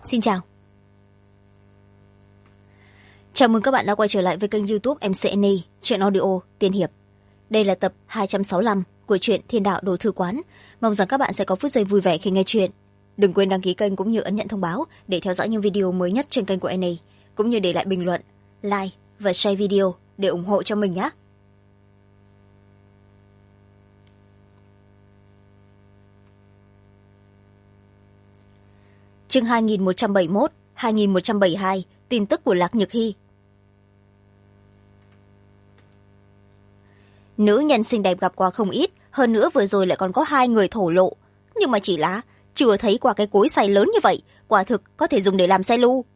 Xin chào. Chào mừng các bạn đã quay trở lại với kênh YouTube MCNI, truyện audio tiên hiệp. Đây là tập 265 của truyện Thiên Đạo Đồ Thư Quán. Mong rằng các bạn sẽ có phút giây vui vẻ khi nghe truyện. Đừng quên đăng ký kênh cũng như ấn nhận thông báo để theo dõi những video mới nhất trên kênh của NI, cũng như để lại bình luận, like và share video để ủng hộ cho mình nhé. Chương 2171, 2172, tin tức của Lạc Nhược Hy. Nữ nhân xinh đẹp gặp qua không ít, hơn nữa vừa rồi lại còn có 2 người thổ lộ. Nhưng mà chỉ là chưa thấy qua cái cối xay lớn như vậy, quả thực có thể dùng để làm xe lu.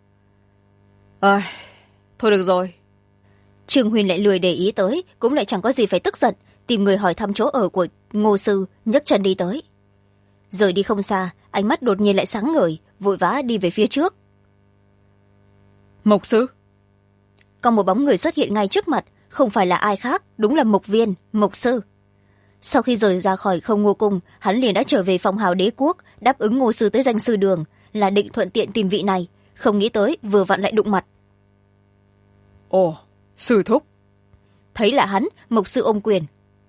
Thôi được rồi. Trương Huyền lại lười để ý tới, cũng lại chẳng có gì phải tức giận, tìm người hỏi thăm chỗ ở của Ngô Sư, nhấc chân đi tới. Rời đi không xa, ánh mắt đột nhiên lại sáng ngời, vội vã đi về phía trước. Mộc Sư. Có một bóng người xuất hiện ngay trước mặt, không phải là ai khác, đúng là Mộc Viên, Mộc Sư. Sau khi rời ra khỏi Không Ngô Cung, hắn liền đã trở về Phong Hào Đế Quốc, đáp ứng Ngô Sư tới danh sư đường, là định thuận tiện tìm vị này, không nghĩ tới vừa vặn lại đụng mặt. Ồ, sư thúc. Thấy là hắn, Mộc Sư ôm quyền.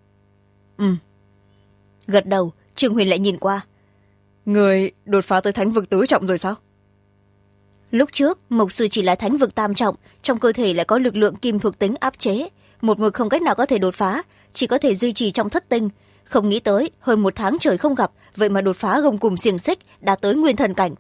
Gật đầu, Trương Huyền lại nhìn qua. Người đột phá tới thánh vực tứ trọng rồi sao? Lúc trước, Mộc Sư chỉ là thánh vực tam trọng, trong cơ thể lại có lực lượng kim thuộc tính áp chế, một mực không cách nào có thể đột phá, chỉ có thể duy trì trong thất tinh. Không nghĩ tới, hơn 1 tháng trời không gặp, vậy mà đột phá gông cùm xiềng xích, đạt tới nguyên thần cảnh.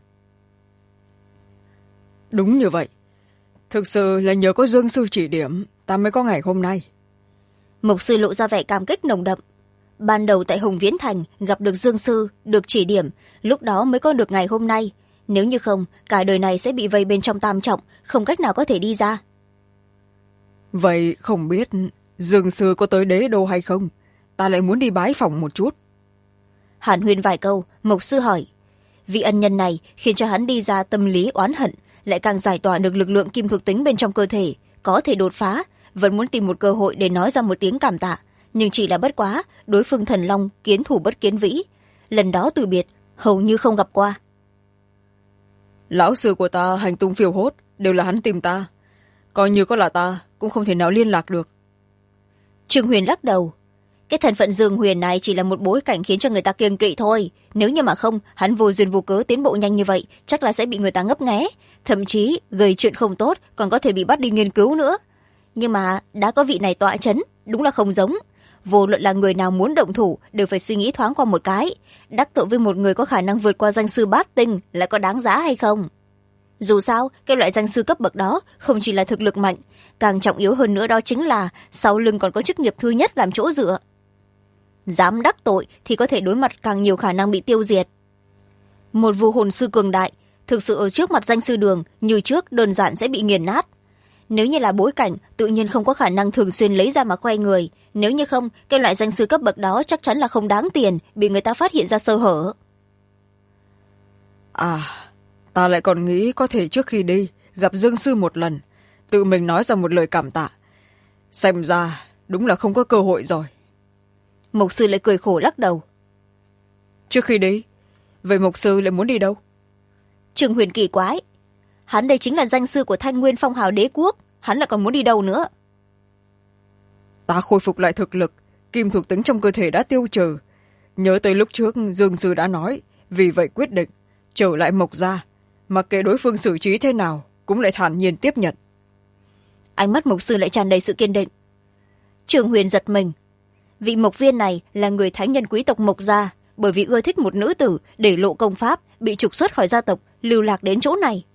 Đúng như vậy. Thực sự là nhờ có Dương Sư chỉ điểm, ta mới có ngày hôm nay. Mộc Sư lộ ra vẻ cảm kích nồng đậm. Ban đầu tại Hồng Viễn Thành, gặp được Dương Sư, được chỉ điểm, lúc đó mới có được ngày hôm nay. Nếu như không, cả đời này sẽ bị vây bên trong tam trọng, không cách nào có thể đi ra. Vậy không biết Dương Sư có tới đế đô hay không? Ta lại muốn đi bái phỏng một chút. Hàn huyên vài câu, Mộc Sư hỏi. Vị ân nhân này khiến cho hắn đi ra tâm lý oán hận, lại càng giải tỏa được lực lượng kim thuộc tính bên trong cơ thể, có thể đột phá, vẫn muốn tìm một cơ hội để nói ra một tiếng cảm tạ. Nhưng chỉ là bất quá, đối phương thần long kiến thủ bất kiến vĩ. Lần đó từ biệt, hầu như không gặp qua. Lão sư của ta hành tung phiêu hốt, đều là hắn tìm ta. Coi như có là ta, cũng không thể nào liên lạc được. Trương Huyền lắc đầu. Cái thân phận Dương Huyền này chỉ là một bối cảnh khiến cho người ta kiêng kỵ thôi. Nếu như mà không, hắn vô duyên vô cớ tiến bộ nhanh như vậy, chắc là sẽ bị người ta ngấp nghé. Thậm chí, gây chuyện không tốt, còn có thể bị bắt đi nghiên cứu nữa. Nhưng mà, đã có vị này tọa chấn, đúng là không giống. Vô luận là người nào muốn động thủ đều phải suy nghĩ thoáng qua một cái, đắc tội với một người có khả năng vượt qua danh sư bát tinh là có đáng giá hay không. Dù sao, cái loại danh sư cấp bậc đó không chỉ là thực lực mạnh, càng trọng yếu hơn nữa đó chính là sau lưng còn có chức nghiệp thứ nhất làm chỗ dựa. Dám đắc tội thì có thể đối mặt càng nhiều khả năng bị tiêu diệt. Một vu hồn sư cường đại thực sự ở trước mặt danh sư đường như trước đơn giản sẽ bị nghiền nát. Nếu như là bối cảnh, tự nhiên không có khả năng thường xuyên lấy ra mà khoe người. Nếu như không, cái loại danh sư cấp bậc đó chắc chắn là không đáng tiền, bị người ta phát hiện ra sơ hở. Ta lại còn nghĩ có thể trước khi đi, gặp Dương Sư một lần, tự mình nói ra một lời cảm tạ. Xem ra, đúng là không có cơ hội rồi. Mộc Sư lại cười khổ lắc đầu. Trước khi đi, vậy Mộc Sư lại muốn đi đâu? Trương Huyền kỳ quái. Hắn đây chính là danh sư của Thanh Nguyên Phong Hào Đế Quốc, hắn lại còn muốn đi đâu nữa? Ta khôi phục lại thực lực, kim thuộc tính trong cơ thể đã tiêu trừ. Nhớ tới lúc trước Dương Sư đã nói, vì vậy quyết định trở lại Mộc gia, mặc kệ đối phương xử trí thế nào cũng lại thản nhiên tiếp nhận. Ánh mắt Mộc Sư lại tràn đầy sự kiên định. Trương Huyền giật mình. Vị Mộc Viên này là người thánh nhân quý tộc Mộc gia, bởi vì ưa thích một nữ tử để lộ công pháp, bị trục xuất khỏi gia tộc, lưu lạc đến chỗ này.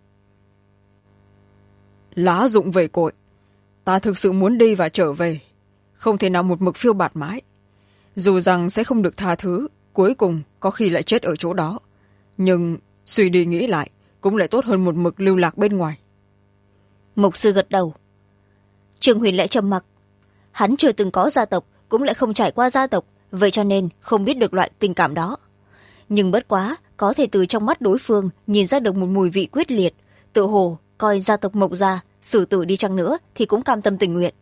Lá dụng về cội, ta thực sự muốn đi và trở về, không thể nào một mực phiêu bạt mãi. Dù rằng sẽ không được tha thứ, cuối cùng có khi lại chết ở chỗ đó, nhưng suy đi nghĩ lại cũng lại tốt hơn một mực lưu lạc bên ngoài. Mộc Sư gật đầu. Trương Huyền lại trầm mặc. Hắn chưa từng có gia tộc, cũng lại không trải qua gia tộc, vậy cho nên không biết được loại tình cảm đó. Nhưng bất quá, có thể từ trong mắt đối phương nhìn ra được một mùi vị quyết liệt, tự hồ coi gia tộc Mộc gia xử tử đi chăng nữa thì cũng cam tâm tình nguyện.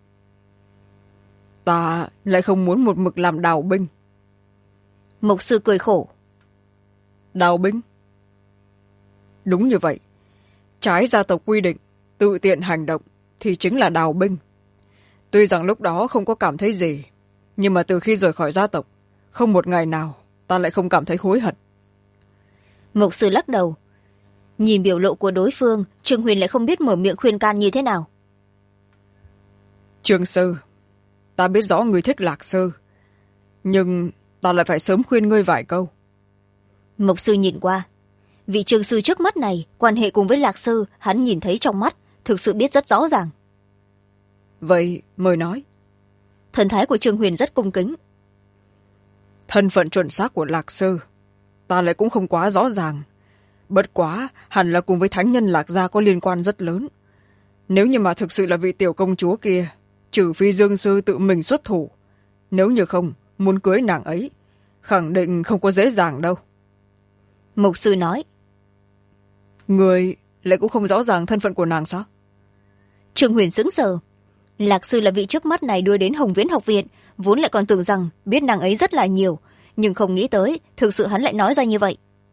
Ta lại không muốn một mực làm đào binh. Mộc Sư cười khổ. Đào binh? Đúng như vậy. Trái gia tộc quy định, tự tiện hành động thì chính là đào binh. Tuy rằng lúc đó không có cảm thấy gì, nhưng mà từ khi rời khỏi gia tộc, không một ngày nào ta lại không cảm thấy hối hận. Mục sư lắc đầu. Nhìn biểu lộ của đối phương, Trương Huyền lại không biết mở miệng khuyên can như thế nào. Trương sư, ta biết rõ người thích Lạc sư, nhưng ta lại phải sớm khuyên ngươi vài câu. Mục sư nhìn qua. Vị Trương sư trước mắt này, quan hệ cùng với Lạc sư, hắn nhìn thấy trong mắt, thực sự biết rất rõ ràng. Vậy mời nói. Thần thái của Trương Huyền rất cung kính. Thân phận chuẩn xác của Lạc sư ta lại cũng không quá rõ ràng, bất quá hẳn là cùng với thánh nhân Lạc gia có liên quan rất lớn. Nếu như mà thực sự là vị tiểu công chúa kia, trừ phi Dương sư tự mình xuất thủ, nếu như không muốn cưới nàng ấy, khẳng định không có dễ dàng đâu. Mục sư nói. Người lại cũng không rõ ràng thân phận của nàng sao? Trương Huyền sững sờ. Lạc sư là vị trước mắt này đưa đến Hồng Viễn học viện, vốn lại còn tưởng rằng biết nàng ấy rất là nhiều, nhưng không nghĩ tới thực sự hắn lại nói ra như vậy.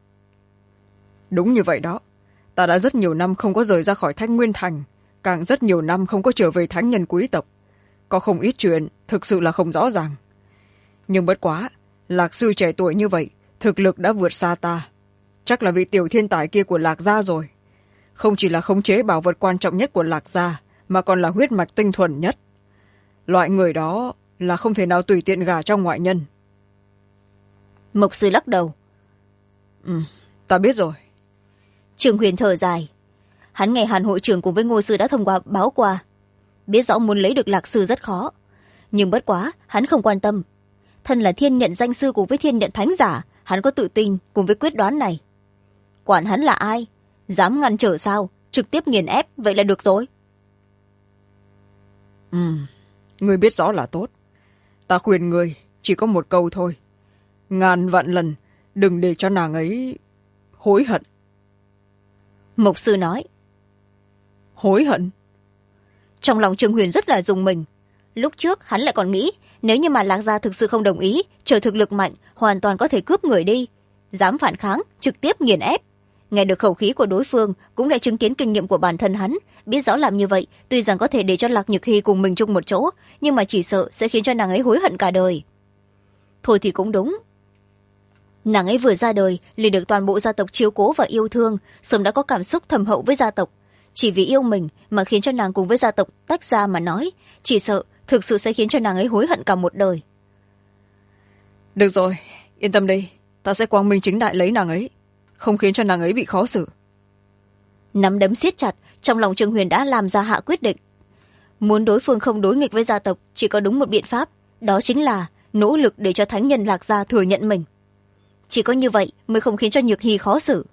Đúng như vậy đó. Ta đã rất nhiều năm không có rời ra khỏi Thanh Nguyên Thành, càng rất nhiều năm không có trở về thánh nhân quý tộc. Có không ít chuyện thực sự là không rõ ràng. Nhưng bất quá, Lạc sư trẻ tuổi như vậy, thực lực đã vượt xa ta. Chắc là vị tiểu thiên tài kia của Lạc gia rồi. Không chỉ là khống chế bảo vật quan trọng nhất của Lạc gia, mà còn là huyết mạch tinh thuần nhất. Loại người đó là không thể nào tùy tiện gả cho ngoại nhân. Mục sư lắc đầu. Ta biết rồi. Trương Huyền thở dài. Hắn nghe Hàn hội trưởng cùng với Ngô sư đã thông qua báo qua, biết rõ muốn lấy được Lạc sư rất khó, nhưng bất quá hắn không quan tâm. Thân là thiên nhận danh sư cùng với thiên nhận thánh giả, hắn có tự tin cùng với quyết đoán này. Quản hắn là ai, dám ngăn trở sao, trực tiếp nghiền ép vậy là được rồi. Ngươi biết rõ là tốt. Ta khuyên ngươi chỉ có một câu thôi, ngàn vạn lần đừng để cho nàng ấy hối hận. Mục sư nói. Hối hận? Trong lòng Trương Huyền rất là rùng mình. Lúc trước hắn lại còn nghĩ, nếu như mà Lạc gia thực sự không đồng ý, chờ thực lực mạnh hoàn toàn có thể cướp người đi, dám phản kháng trực tiếp nghiền ép. Nghe được khẩu khí của đối phương, cũng lại chứng kiến kinh nghiệm của bản thân hắn, biết rõ làm như vậy tuy rằng có thể để cho Lạc Nhược Hy cùng mình chung một chỗ, nhưng mà chỉ sợ sẽ khiến cho nàng ấy hối hận cả đời. Thôi thì cũng đúng. Nàng ấy vừa ra đời liền được toàn bộ gia tộc chiếu cố và yêu thương, sớm đã có cảm xúc thầm hậu với gia tộc. Chỉ vì yêu mình mà khiến cho nàng cùng với gia tộc tách ra mà nói, chỉ sợ thực sự sẽ khiến cho nàng ấy hối hận cả một đời. Được rồi, yên tâm đi, ta sẽ quang minh chính đại lấy nàng ấy, không khiến cho nàng ấy bị khó xử. Nắm đấm siết chặt, trong lòng Trương Huyền đã làm ra hạ quyết định. Muốn đối phương không đối nghịch với gia tộc, chỉ có đúng một biện pháp, đó chính là nỗ lực để cho thánh nhân Lạc gia thừa nhận mình. Chỉ có như vậy mới không khiến cho Nhược Hy khó xử.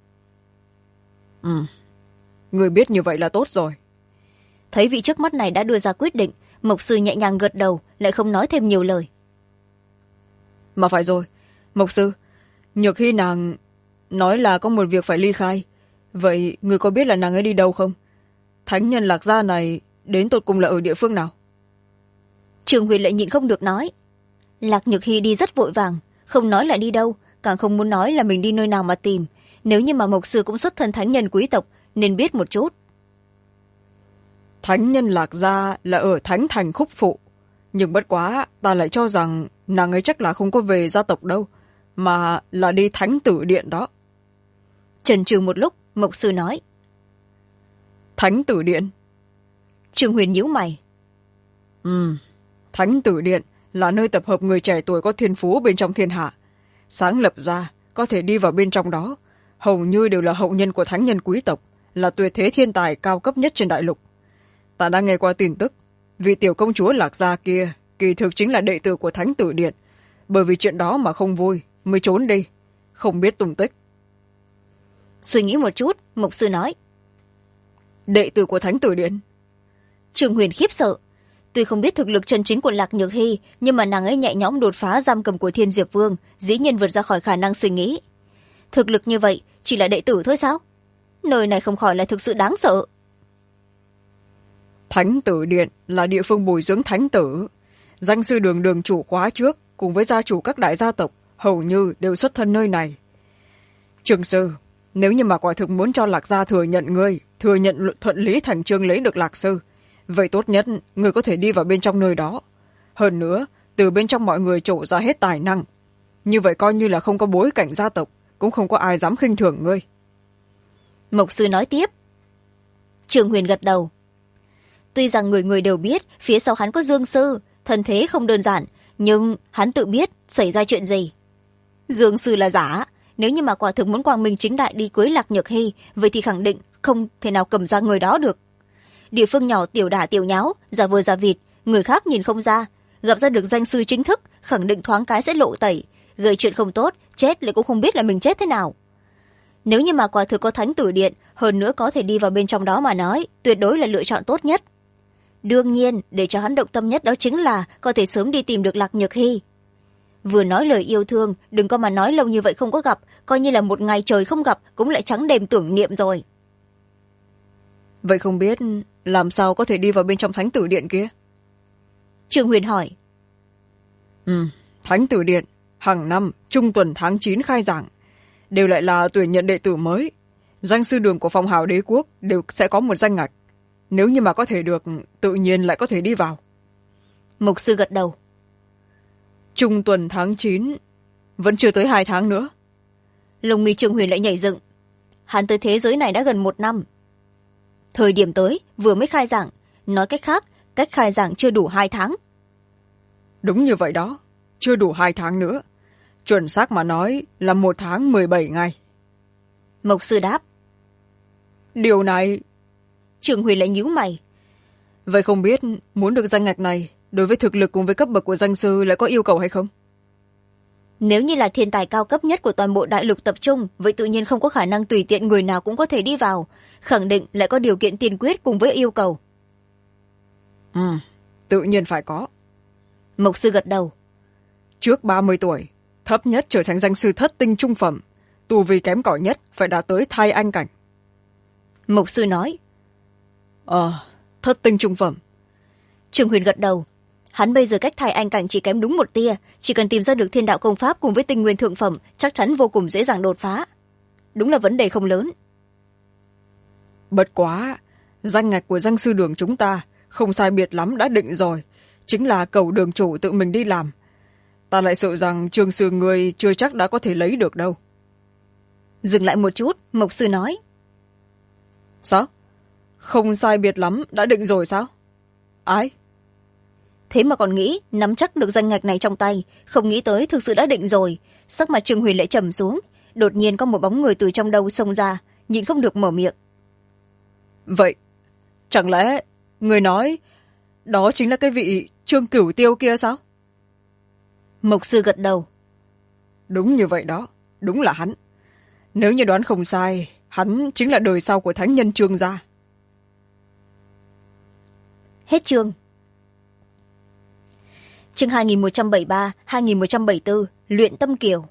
Người biết như vậy là tốt rồi. Thấy vị trước mắt này đã đưa ra quyết định, Mộc sư nhẹ nhàng gật đầu, lại không nói thêm nhiều lời. Mà phải rồi, Mộc sư, Nhược Hy nàng nói là có một việc phải ly khai. Vậy người có biết là nàng ấy đi đâu không? Thánh nhân Lạc gia này đến tột cùng là ở địa phương nào? Trương Huyền lại nhịn không được nói. Lạc Nhược Hy đi rất vội vàng, không nói là đi đâu, càng không muốn nói là mình đi nơi nào mà tìm. Nếu như mà Mộc sư cũng xuất thân thánh nhân quý tộc, nên biết một chút. Thánh nhân Lạc gia là ở Thánh Thành Khúc Phụ, nhưng bất quá ta lại cho rằng nàng ấy chắc là không có về gia tộc đâu, mà là đi Thánh Tử Điện đó. Chần chừ một lúc, Mộc sư nói. Thánh Tử Điện? Trương Huyền nhíu mày. Thánh Tử Điện là nơi tập hợp người trẻ tuổi có thiên phú bên trong thiên hạ. Sáng lập ra có thể đi vào bên trong đó, hầu như đều là hậu nhân của thánh nhân quý tộc, là tuyệt thế thiên tài cao cấp nhất trên đại lục. Ta đã nghe qua tin tức, vị tiểu công chúa Lạc gia kia kỳ thực chính là đệ tử của Thánh Tử Điện, bởi vì chuyện đó mà không vui mới trốn đi, không biết tung tích. Suy nghĩ một chút, Mộc sư nói. Đệ tử của Thánh Tử Điện? Trương Huyền khiếp sợ. Tuy không biết thực lực chân chính của Lạc Nhược Hy, nhưng mà nàng ấy nhẹ nhõm đột phá giam cầm của Thiên Diệp Vương, dĩ nhiên vượt ra khỏi khả năng suy nghĩ. Thực lực như vậy chỉ là đệ tử thôi sao? Nơi này không khỏi là thực sự đáng sợ. Thánh Tử Điện là địa phương bồi dưỡng thánh tử. Danh sư đường đường chủ khóa trước cùng với gia chủ các đại gia tộc hầu như đều xuất thân nơi này. Trường sư, nếu như mà quả thực muốn cho Lạc gia thừa nhận ngươi, thừa nhận thuận lý thành chương lấy được Lạc sư, vậy tốt nhất ngươi có thể đi vào bên trong nơi đó. Hơn nữa, từ bên trong mọi người trổ ra hết tài năng, như vậy coi như là không có bối cảnh gia tộc, cũng không có ai dám khinh thường ngươi. Mộc sư nói tiếp. Trường Huyền gật đầu. Tuy rằng người người đều biết phía sau hắn có Dương sư, thân thế không đơn giản, nhưng hắn tự biết xảy ra chuyện gì. Dương sư là giả, nếu như mà quả thực muốn quang minh chính đại đi cưới Lạc Nhược Hy, vậy thì khẳng định không thể nào cầm ra người đó được. Địa phương nhỏ tiểu đả tiểu nháo, giả vờ giả vịt, người khác nhìn không ra, gặp ra được danh sư chính thức, khẳng định thoáng cái sẽ lộ tẩy, gây chuyện không tốt, chết lại cũng không biết là mình chết thế nào. Nếu như mà quả thực có thánh tử điện, hơn nữa có thể đi vào bên trong đó mà nói, tuyệt đối là lựa chọn tốt nhất. Đương nhiên, để cho hắn động tâm nhất đó chính là có thể sớm đi tìm được Lạc Nhược Hy. Vừa nói lời yêu thương, đừng có mà nói lâu như vậy không có gặp, coi như là một ngày trời không gặp cũng lại trắng đêm tưởng niệm rồi. Vậy không biết làm sao có thể đi vào bên trong thánh tử điện kia? Trương Huyền hỏi. Thánh tử điện hàng năm trung tuần tháng 9 khai giảng, đều lại là tuyển nhận đệ tử mới. Danh sư đường của phong hào đế quốc đều sẽ có một danh ngạch, nếu như mà có thể được, tự nhiên lại có thể đi vào. Mục sư gật đầu. Trung tuần tháng 9, vẫn chưa tới 2 tháng nữa. Lông mi Trương Huyền lại nhảy dựng. Hắn tới thế giới này đã gần 1 năm. Thời điểm tới vừa mới khai giảng, nói cách khác, cách khai giảng chưa đủ 2 tháng. Đúng như vậy đó, chưa đủ 2 tháng nữa. Chuẩn xác mà nói là 1 tháng 17 ngày. Mộc sư đáp. Điều này... Trương Huyền lại nhíu mày. Vậy không biết muốn được danh ngạch này, đối với thực lực cùng với cấp bậc của danh sư lại có yêu cầu hay không? Nếu như là thiên tài cao cấp nhất của toàn bộ đại lục tập trung, vậy tự nhiên không có khả năng tùy tiện người nào cũng có thể đi vào. Khẳng định lại có điều kiện tiên quyết cùng với yêu cầu. Tự nhiên phải có. Mộc sư gật đầu. Trước 30 tuổi, thấp nhất trở thành danh sư thất tinh trung phẩm, tu vi kém cỏi nhất phải đạt tới thai anh cảnh. Mộc sư nói. Thất tinh trung phẩm. Trương Huyền gật đầu. Hắn bây giờ cách thai anh cảnh chỉ kém đúng một tia, chỉ cần tìm ra được thiên đạo công pháp cùng với tinh nguyên thượng phẩm, chắc chắn vô cùng dễ dàng đột phá. Đúng là vấn đề không lớn. Bất quá, danh ngạch của danh sư đường chúng ta không sai biệt lắm đã định rồi, chính là cầu đường chủ tự mình đi làm. Ta lại sợ rằng Trương sư người chưa chắc đã có thể lấy được đâu. Dừng lại một chút, Mộc sư nói. Sao? Không sai biệt lắm đã định rồi sao? Ai? Thế mà còn nghĩ nắm chắc được danh ngạch này trong tay, không nghĩ tới thực sự đã định rồi. Sắc mặt Trương Huyền lại trầm xuống, đột nhiên có một bóng người từ trong đâu xông ra, nhịn không được mở miệng. Vậy chẳng lẽ người nói đó chính là cái vị Trương Cửu Tiêu kia sao? Mộc sư gật đầu. Đúng như vậy đó, đúng là hắn. Nếu như đoán không sai, hắn chính là đời sau của thánh nhân Trương gia. Hết chương. Chương 2173, 2174, luyện tâm kiều.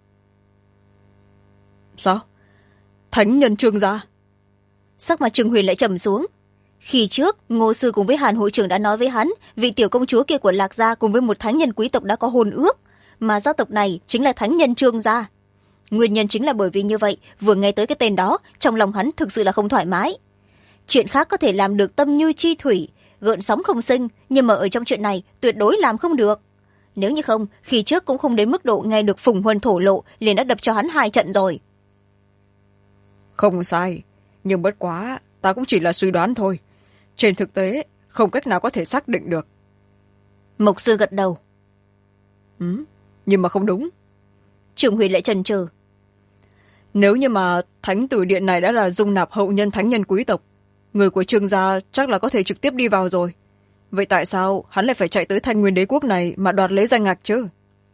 Sao? Thánh nhân Trương gia? Sắc mặt Trương Huyền lại trầm xuống. Khi trước, Ngô sư cùng với Hàn hội trưởng đã nói với hắn, vị tiểu công chúa kia của Lạc gia cùng với một thánh nhân quý tộc đã có hôn ước, mà gia tộc này chính là thánh nhân Trương gia. Nguyên nhân chính là bởi vì như vậy, vừa nghe tới cái tên đó, trong lòng hắn thực sự là không thoải mái. Chuyện khác có thể làm được tâm như chi thủy, gợn sóng không sinh, nhưng mà ở trong chuyện này tuyệt đối làm không được. Nếu như không, khi trước cũng không đến mức độ nghe được Phùng Huân thổ lộ liền đã đập cho hắn 2 trận rồi. Không sai, nhưng bất quá ta cũng chỉ là suy đoán thôi, trên thực tế không cách nào có thể xác định được. Mộc sư gật đầu. Nhưng mà không đúng. Trường Huyền lại chần chừ. Nếu như mà thánh tử điện này đã là dung nạp hậu nhân thánh nhân quý tộc, người của Trương gia chắc là có thể trực tiếp đi vào rồi. Vậy tại sao hắn lại phải chạy tới Thanh Nguyên đế quốc này mà đoạt lấy danh ngạch chứ?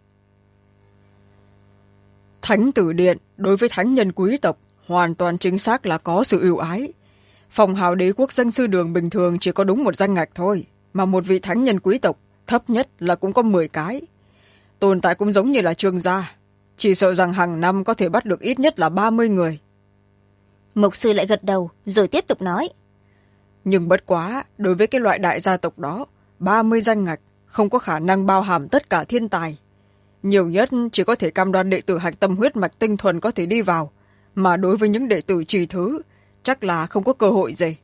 Thánh tử điện đối với thánh nhân quý tộc hoàn toàn chính xác là có sự ưu ái. Phong hào đế quốc danh sư đường bình thường chỉ có đúng một danh ngạch thôi, mà một vị thánh nhân quý tộc thấp nhất là cũng có 10 cái. Tồn tại cũng giống như là Trương gia, chỉ sợ rằng hàng năm có thể bắt được ít nhất là 30 người. Mộc sư lại gật đầu rồi tiếp tục nói. Nhưng bất quá, đối với cái loại đại gia tộc đó, 30 danh ngạch không có khả năng bao hàm tất cả thiên tài. Nhiều nhất chỉ có thể cam đoan đệ tử hạch tâm huyết mạch tinh thuần có thể đi vào, mà đối với những đệ tử trì thứ chắc là không có cơ hội gì.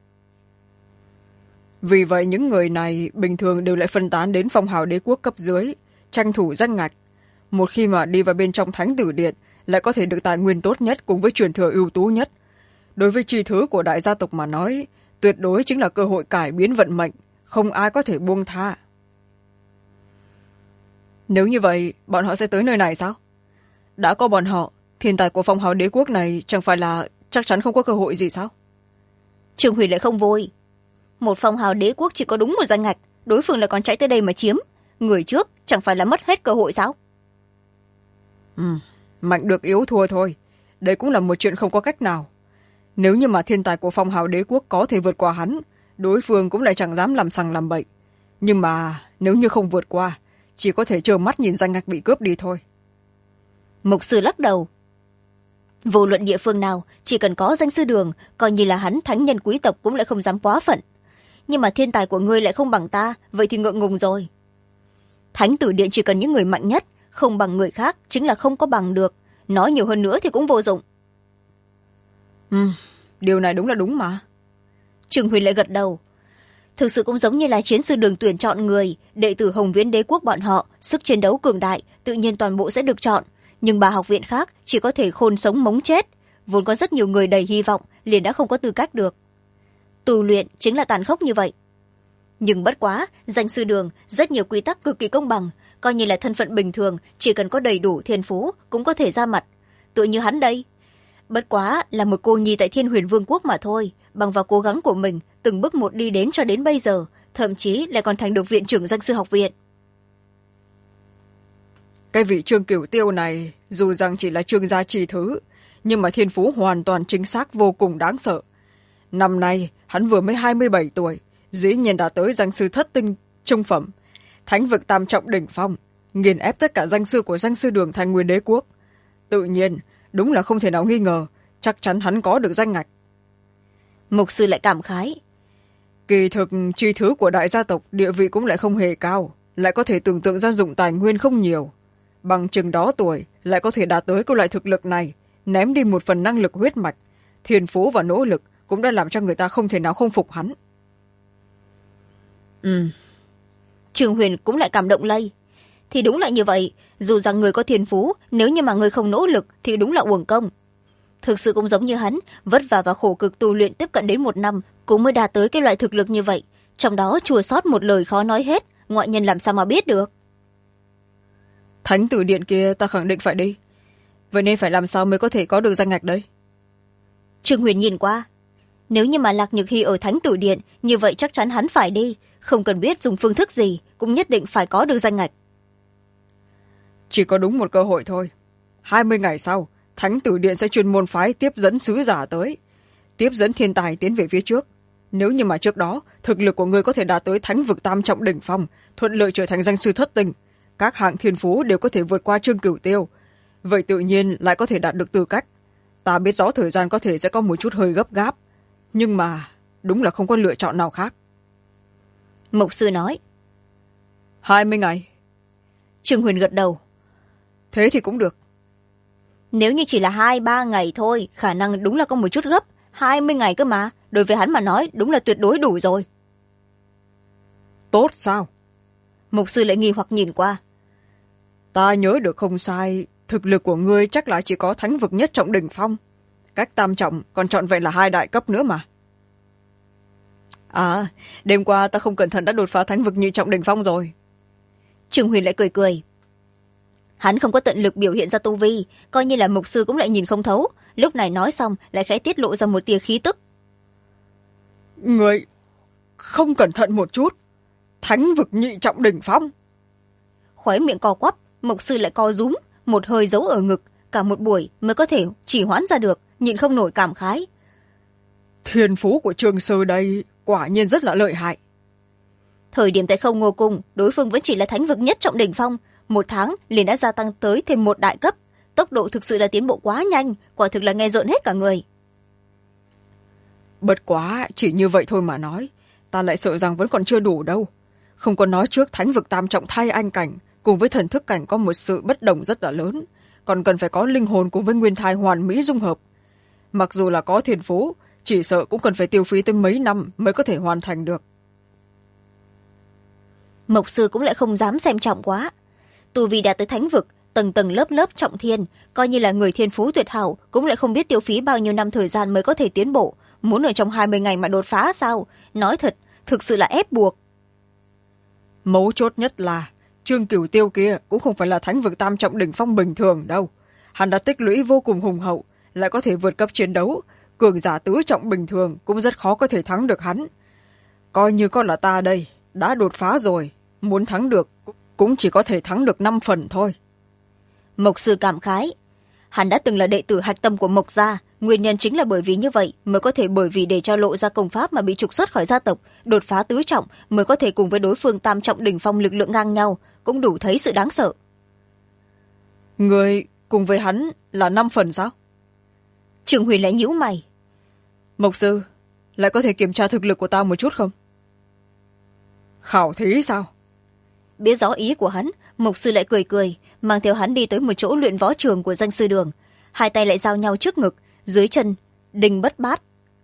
Vì vậy những người này bình thường đều lại phân tán đến phong hào đế quốc cấp dưới, tranh thủ danh ngạch. Một khi mà đi vào bên trong thánh tử điện lại có thể được tài nguyên tốt nhất cùng với truyền thừa ưu tú nhất. Đối với trì thứ của đại gia tộc mà nói, tuyệt đối chính là cơ hội cải biến vận mệnh, không ai có thể buông tha. Nếu như vậy, bọn họ sẽ tới nơi này sao? Đã có bọn họ, thiên tài của phong hào đế quốc này chẳng phải là chắc chắn không có cơ hội gì sao? Trương Huyền lại không vui. Một phong hào đế quốc chỉ có đúng một danh ngạch, đối phương lại còn chạy tới đây mà chiếm. Người trước chẳng phải là mất hết cơ hội sao? Mạnh được yếu thua thôi. Đây cũng là một chuyện không có cách nào. Nếu như mà thiên tài của phong hào đế quốc có thể vượt qua hắn, đối phương cũng lại chẳng dám làm sằng làm bậy. Nhưng mà nếu như không vượt qua, chỉ có thể trơ mắt nhìn danh ngạch bị cướp đi thôi. Mục sư lắc đầu. Vô luận địa phương nào, chỉ cần có danh sư đường, coi như là hắn thánh nhân quý tộc cũng lại không dám quá phận. Nhưng mà thiên tài của ngươi lại không bằng ta, vậy thì ngượng ngùng rồi. Thánh tử điện chỉ cần những người mạnh nhất, không bằng người khác chính là không có bằng được. Nói nhiều hơn nữa thì cũng vô dụng. Điều này đúng là đúng mà. Trương Huyền lại gật đầu. Thực sự cũng giống như là chiến sư đường tuyển chọn người, đệ tử Hồng Viễn đế quốc bọn họ, sức chiến đấu cường đại, tự nhiên toàn bộ sẽ được chọn. Nhưng bà học viện khác chỉ có thể khôn sống mống chết. Vốn có rất nhiều người đầy hy vọng, liền đã không có tư cách được. Tu luyện chính là tàn khốc như vậy. Nhưng bất quá, danh sư đường, rất nhiều quy tắc cực kỳ công bằng, coi như là thân phận bình thường, chỉ cần có đầy đủ thiên phú, cũng có thể ra mặt. Tựa như hắn đây. Bất quá là một cô nhi tại Thiên Huyền Vương quốc mà thôi, bằng vào cố gắng của mình, từng bước một đi đến cho đến bây giờ, thậm chí lại còn thành được viện trưởng danh sư học viện. Cái vị Trương Cửu Tiêu này, dù rằng chỉ là Trương gia trì thứ, nhưng mà thiên phú hoàn toàn chính xác vô cùng đáng sợ. Năm nay, hắn vừa mới 27 tuổi, dĩ nhiên đã tới danh sư thất tinh trung phẩm, thánh vực tam trọng đỉnh phong, nghiền ép tất cả danh sư của danh sư đường thành nguyên đế quốc. Tự nhiên, đúng là không thể nào nghi ngờ, chắc chắn hắn có được danh ngạch. Mục sư lại cảm khái. Kỳ thực, trì thứ của đại gia tộc địa vị cũng lại không hề cao, lại có thể tưởng tượng ra dụng tài nguyên không nhiều. Bằng chừng đó tuổi, lại có thể đạt tới cái loại thực lực này, ném đi một phần năng lực huyết mạch, thiên phú và nỗ lực cũng đã làm cho người ta không thể nào không phục hắn. Trương Huyền cũng lại cảm động lây. Thì đúng là như vậy, dù rằng người có thiên phú, nếu như mà người không nỗ lực thì đúng là uổng công. Thực sự cũng giống như hắn, vất vả và khổ cực tu luyện tiếp cận đến 1 năm cũng mới đạt tới cái loại thực lực như vậy. Trong đó chua sót một lời khó nói hết, ngoại nhân làm sao mà biết được. Thánh tử điện kia ta khẳng định phải đi. Vậy nên phải làm sao mới có thể có được danh ngạch đấy? Trương Huyền nhìn qua. Nếu như mà Lạc Nhược Hy ở thánh tử điện, như vậy chắc chắn hắn phải đi. Không cần biết dùng phương thức gì, cũng nhất định phải có được danh ngạch. Chỉ có đúng một cơ hội thôi. 20 ngày sau, thánh tử điện sẽ chuyên môn phái tiếp dẫn sứ giả tới, tiếp dẫn thiên tài tiến về phía trước. Nếu như mà trước đó, thực lực của người có thể đạt tới thánh vực tam trọng đỉnh phong, thuận lợi trở thành danh sư thất tinh, các hạng thiên phú đều có thể vượt qua Trương Cửu Tiêu, vậy tự nhiên lại có thể đạt được tư cách. Ta biết rõ thời gian có thể sẽ có một chút hơi gấp gáp, nhưng mà đúng là không có lựa chọn nào khác. Mục sư nói. 20 ngày. Trương Huyền gật đầu. Thế thì cũng được. Nếu như chỉ là 2-3 ngày thôi, khả năng đúng là có một chút gấp. 20 ngày cơ mà, đối với hắn mà nói đúng là tuyệt đối đủ rồi. Tốt sao? Mục sư lại nghi hoặc nhìn qua. Ta nhớ được không sai, thực lực của ngươi chắc là chỉ có thánh vực nhất trọng đỉnh phong. Cách tam trọng còn trọn vẹn là 2 đại cấp nữa mà. À, đêm qua ta không cẩn thận đã đột phá thánh vực nhị trọng đỉnh phong rồi. Trương Huyền lại cười cười. Hắn không có tận lực biểu hiện ra tu vi, coi như là mục sư cũng lại nhìn không thấu. Lúc này nói xong lại khẽ tiết lộ ra một tia khí tức. Người không cẩn thận một chút, thánh vực nhị trọng đỉnh phong. Khóe miệng co quắp, mục sư lại co rúm, một hơi giấu ở ngực, cả một buổi mới có thể chỉ hoãn ra được, nhịn không nổi cảm khái. Thiên phú của Trương sư đây quả nhiên rất là lợi hại. Thời điểm tại Không Ngô Cung, đối phương vẫn chỉ là thánh vực nhất trọng đỉnh phong, 1 tháng liền đã gia tăng tới thêm 1 đại cấp, tốc độ thực sự là tiến bộ quá nhanh, quả thực là nghe rợn hết cả người. Bất quá chỉ như vậy thôi mà nói, ta lại sợ rằng vẫn còn chưa đủ đâu. Không có nói trước thánh vực tam trọng thay anh cảnh cùng với thần thức cảnh có một sự bất đồng rất là lớn, còn cần phải có linh hồn cùng với nguyên thai hoàn mỹ dung hợp, mặc dù là có thiên phú, chỉ sợ cũng cần phải tiêu phí tới mấy năm mới có thể hoàn thành được. Mộc sư cũng lại không dám xem trọng quá. Tu vi đạt tới thánh vực, tầng tầng lớp lớp trọng thiên, coi như là người thiên phú tuyệt hảo cũng lại không biết tiêu phí bao nhiêu năm thời gian mới có thể tiến bộ. Muốn ở trong 20 ngày mà đột phá sao? Nói thật, thực sự là ép buộc. Mấu chốt nhất là Trương Cửu Tiêu kia cũng không phải là thánh vực tam trọng đỉnh phong bình thường đâu. Hắn đã tích lũy vô cùng hùng hậu, lại có thể vượt cấp chiến đấu. Cường giả tứ trọng bình thường cũng rất khó có thể thắng được hắn. Coi như con là ta đây, đã đột phá rồi, muốn thắng được cũng chỉ có thể thắng được 5 phần thôi. Mộc sư cảm khái. Hắn đã từng là đệ tử hạch tâm của Mộc gia, nguyên nhân chính là bởi vì như vậy mới có thể bởi vì để cho lộ ra công pháp mà bị trục xuất khỏi gia tộc, đột phá tứ trọng mới có thể cùng với đối phương tam trọng đỉnh phong lực lượng ngang nhau, cũng đủ thấy sự đáng sợ. Người cùng với hắn là 5 phần sao? Trường Huyền lại nhíu mày. Mộc sư, lại có thể kiểm tra thực lực của ta một chút không? Khảo thí sao? Biết rõ ý của hắn, Mộc sư lại cười cười, mang theo hắn đi tới một chỗ luyện võ trường của danh sư đường. Hai tay lại giao nhau trước ngực, dưới chân đinh bất bát.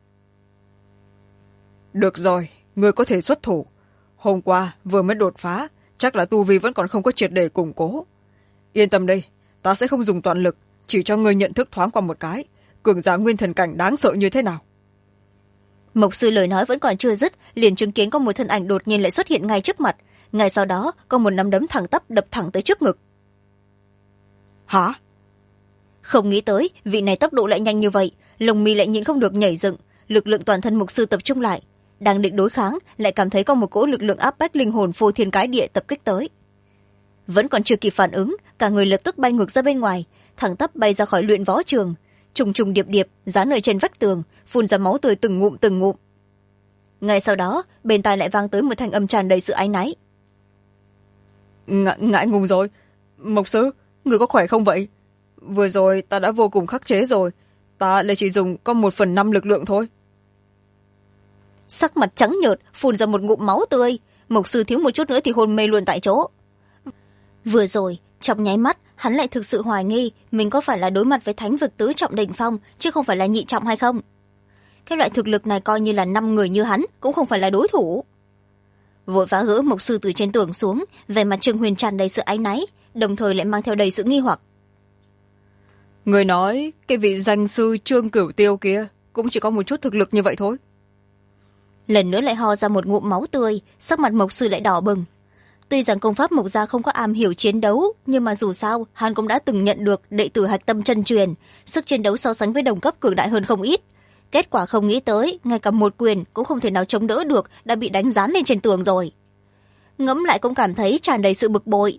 Được rồi, người có thể xuất thủ. Hôm qua vừa mới đột phá, chắc là tu vi vẫn còn không có triệt để củng cố. Yên tâm đi, ta sẽ không dùng toàn lực, chỉ cho người nhận thức thoáng qua một cái cường giả nguyên thần cảnh đáng sợ như thế nào. Mộc sư lời nói vẫn còn chưa dứt, liền chứng kiến có một thân ảnh đột nhiên lại xuất hiện ngay trước mặt. Ngay sau đó có một nắm đấm thẳng tắp đập thẳng tới trước ngực. Hả? Không nghĩ tới vị này tốc độ lại nhanh như vậy, lồng mi lại nhịn không được nhảy dựng, lực lượng toàn thân Mộc sư tập trung lại, đang định đối kháng lại cảm thấy có một cỗ lực lượng áp bách linh hồn phô thiên cái địa tập kích tới. Vẫn còn chưa kịp phản ứng, cả người lập tức bay ngược ra bên ngoài, thẳng tắp bay ra khỏi luyện võ trường, trùng trùng điệp điệp dán ở trên vách tường, phun ra máu tươi từng ngụm từng ngụm. Ngay sau đó bên tai lại vang tới một thanh âm tràn đầy sự áy náy. Ngại ngùng rồi. Mộc sư, người có khỏe không vậy? Vừa rồi ta đã vô cùng khắc chế rồi, ta lại chỉ dùng có 1/5 lực lượng thôi. Sắc mặt trắng nhợt, phun ra một ngụm máu tươi. Mộc sư thiếu một chút nữa thì hôn mê luôn tại chỗ. Vừa rồi trong nháy mắt hắn lại thực sự hoài nghi mình có phải là đối mặt với thánh vực tứ trọng đỉnh phong chứ không phải là nhị trọng hay không. Cái loại thực lực này coi như là 5 người như hắn cũng không phải là đối thủ. Vội vã gỡ Mộc sư từ trên tường xuống, vẻ mặt Trương Huyền tràn đầy sự áy náy, đồng thời lại mang theo đầy sự nghi hoặc. Người nói cái vị danh sư Trương Cửu Tiêu kia cũng chỉ có một chút thực lực như vậy thôi. Lần nữa lại ho ra một ngụm máu tươi, sắc mặt Mộc sư lại đỏ bừng. Tuy rằng công pháp Mộc gia không có am hiểu chiến đấu, nhưng mà dù sao hắn cũng đã từng nhận được đệ tử hạch tâm chân truyền, sức chiến đấu so sánh với đồng cấp cường đại hơn không ít. Kết quả không nghĩ tới ngay cả một quyền cũng không thể nào chống đỡ được, đã bị đánh dán lên trên tường rồi. Ngẫm lại cũng cảm thấy tràn đầy sự bực bội.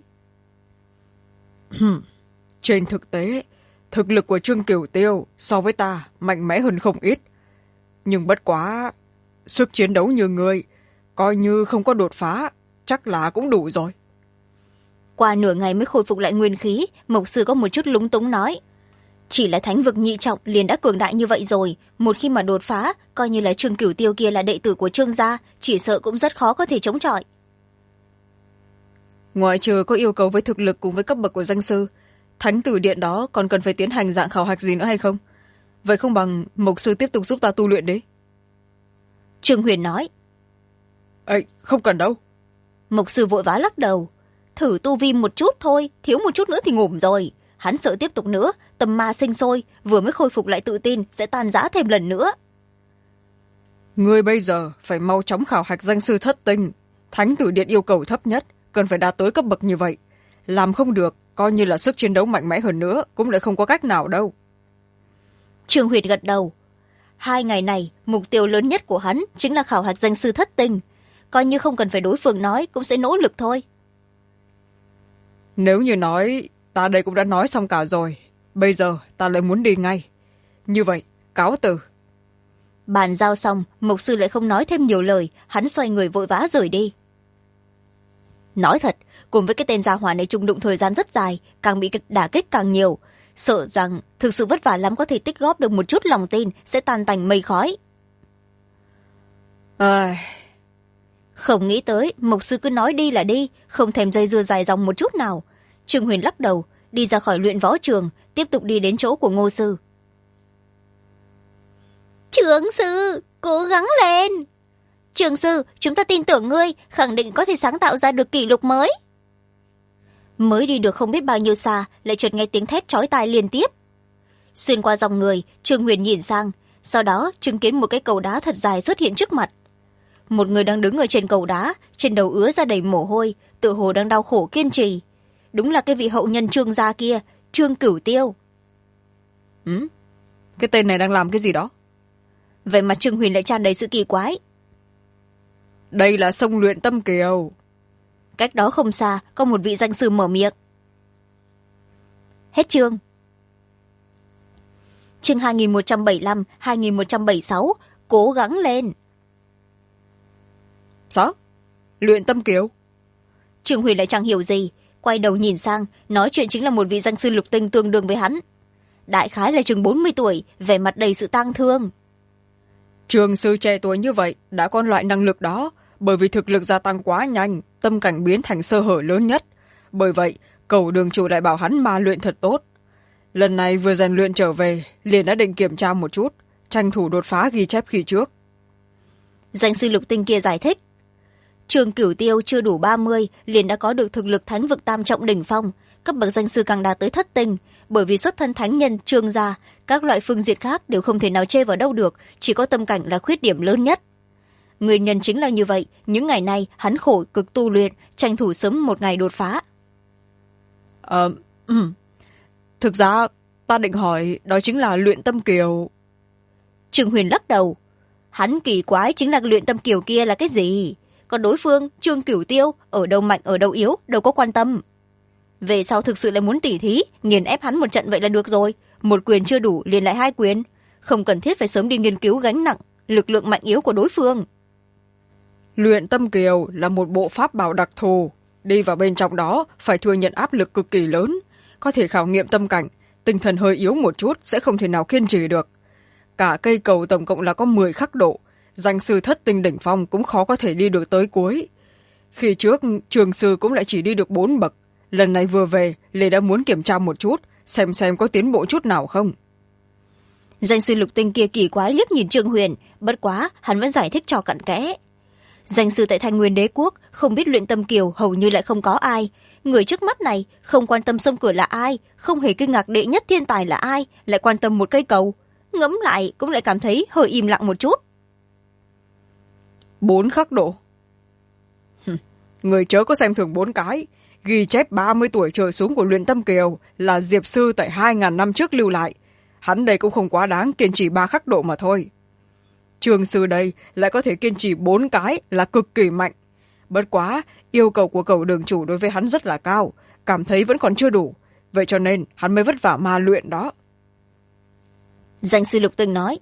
Trên thực tế, thực lực của Trương Cửu Tiêu so với ta mạnh mẽ hơn không ít, nhưng bất quá sức chiến đấu như người, coi như không có đột phá chắc là cũng đủ rồi. Qua nửa ngày mới khôi phục lại nguyên khí, Mộc sư có một chút lúng túng nói. Chỉ là thánh vực nhị trọng liền đã cường đại như vậy rồi, một khi mà đột phá, coi như là Trương Cửu Tiêu kia là đệ tử của Trương gia, chỉ sợ cũng rất khó có thể chống chọi. Ngoại trừ có yêu cầu với thực lực cùng với cấp bậc của danh sư, thánh tử điện đó còn cần phải tiến hành dạng khảo hạch gì nữa hay không? Vậy không bằng Mộc sư tiếp tục giúp ta tu luyện đi. Trương Huyền nói. Ê, không cần đâu. Mộc sư vội vã lắc đầu. Thử tu vi một chút thôi, thiếu một chút nữa thì ngủm rồi. Hắn sợ tiếp tục nữa, tâm ma sinh sôi, vừa mới khôi phục lại tự tin sẽ tan rã thêm lần nữa. Ngươi bây giờ phải mau chóng khảo hạch danh sư thất tinh. Thánh tử điện yêu cầu thấp nhất, cần phải đạt tới cấp bậc như vậy. Làm không được, coi như là sức chiến đấu mạnh mẽ hơn nữa, cũng lại không có cách nào đâu. Trương Huyền gật đầu. 2 ngày này, mục tiêu lớn nhất của hắn chính là khảo hạch danh sư thất tinh. Coi như không cần phải đối phương nói, cũng sẽ nỗ lực thôi. Nếu như nói, ta đây cũng đã nói xong cả rồi. Bây giờ ta lại muốn đi ngay. Như vậy, cáo từ. Bàn giao xong, Mộc sư lại không nói thêm nhiều lời, hắn xoay người vội vã rời đi. Nói thật, cùng với cái tên gia hỏa này chung đụng thời gian rất dài, càng bị đả kích càng nhiều. Sợ rằng thực sự vất vả lắm có thể tích góp được một chút lòng tin sẽ tan tành mây khói. Không nghĩ tới Mộc sư cứ nói đi là đi, không thèm dây dưa dài dòng một chút nào. Trương Huyền lắc đầu, đi ra khỏi luyện võ trường, tiếp tục đi đến chỗ của Ngô sư. Trường sư, cố gắng lên. Trường sư, chúng ta tin tưởng ngươi, khẳng định có thể sáng tạo ra được kỷ lục mới. Mới đi được không biết bao nhiêu xa, lại chợt nghe tiếng thét chói tai liên tiếp. Xuyên qua dòng người, Trương Huyền nhìn sang, sau đó chứng kiến một cái cầu đá thật dài xuất hiện trước mặt. Một người đang đứng ở trên cầu đá, trên đầu ứa ra đầy mồ hôi, tựa hồ đang đau khổ kiên trì. Đúng là cái vị hậu nhân Trương gia kia, Trương Cửu Tiêu. Cái tên này đang làm cái gì đó? Vậy mà Trương Huyền lại tràn đầy sự kỳ quái. Đây là sông Luyện Tâm Kiều. Cách đó không xa, có một vị danh sư mở miệng. Hết chương. Chương 2175, 2176, cố gắng lên. Sao? Luyện Tâm Kiều? Trương Huyền lại chẳng hiểu gì, quay đầu nhìn sang, nói chuyện chính là một vị danh sư lục tinh tương đương với hắn. Đại khái là chừng 40 tuổi, vẻ mặt đầy sự tang thương. Trường sư trẻ tuổi như vậy đã có loại năng lực đó, bởi vì thực lực gia tăng quá nhanh, tâm cảnh biến thành sơ hở lớn nhất. Bởi vậy, cầu đường chủ lại bảo hắn ma luyện thật tốt. Lần này vừa rèn luyện trở về, liền đã định kiểm tra một chút, tranh thủ đột phá ghi chép khi trước. Danh sư lục tinh kia giải thích. Trương Cửu Tiêu chưa đủ 30, liền đã có được thực lực thánh vực tam trọng đỉnh phong, cấp bậc danh sư càng đạt tới thất tinh. Bởi vì xuất thân thánh nhân Trương gia, các loại phương diện khác đều không thể nào chê vào đâu được, chỉ có tâm cảnh là khuyết điểm lớn nhất. Nguyên nhân chính là như vậy, những ngày nay hắn khổ cực tu luyện, tranh thủ sớm một ngày đột phá. Thực ra, ta định hỏi đó chính là Luyện Tâm Kiều. Trương Huyền lắc đầu. Hắn kỳ quái chính là Luyện Tâm Kiều kia là cái gì? Còn đối phương, Trương Cửu Tiêu, ở đâu mạnh ở đâu yếu, đâu có quan tâm. Về sau thực sự lại muốn tỉ thí, nghiền ép hắn một trận vậy là được rồi. Một quyền chưa đủ, liền lại hai quyền. Không cần thiết phải sớm đi nghiên cứu gánh nặng, lực lượng mạnh yếu của đối phương. Luyện Tâm Kiều là một bộ pháp bảo đặc thù. Đi vào bên trong đó, phải thừa nhận áp lực cực kỳ lớn. Có thể khảo nghiệm tâm cảnh, tinh thần hơi yếu một chút sẽ không thể nào kiên trì được. Cả cây cầu tổng cộng là có 10 khắc độ. Danh sư thất tinh đỉnh phong cũng khó có thể đi được tới cuối. Khi trước, trường sư cũng lại chỉ đi được 4 bậc. Lần này vừa về, Lê đã muốn kiểm tra một chút, xem có tiến bộ chút nào không. Danh sư lục tinh kia kỳ quái liếc nhìn Trương Huyền, bất quá hắn vẫn giải thích cho cặn kẽ. Danh sư tại Thanh Nguyên Đế Quốc, không biết Luyện Tâm Kiều hầu như lại không có ai. Người trước mắt này không quan tâm sông cửa là ai, không hề kinh ngạc đệ nhất thiên tài là ai, lại quan tâm một cây cầu. Ngẫm lại cũng lại cảm thấy hơi im lặng một chút. 4 khắc độ. Người chớ có xem thường 4 cái. Ghi chép 30 tuổi trở xuống của Luyện Tâm Kiều là Diệp sư tại 2.000 năm trước lưu lại. Hắn đây cũng không quá đáng, kiên trì 3 khắc độ mà thôi. Trường sư đây lại có thể kiên trì 4 cái là cực kỳ mạnh. Bất quá, yêu cầu của cầu đường chủ đối với hắn rất là cao, cảm thấy vẫn còn chưa đủ. Vậy cho nên hắn mới vất vả ma luyện đó. Danh sư lục tinh nói.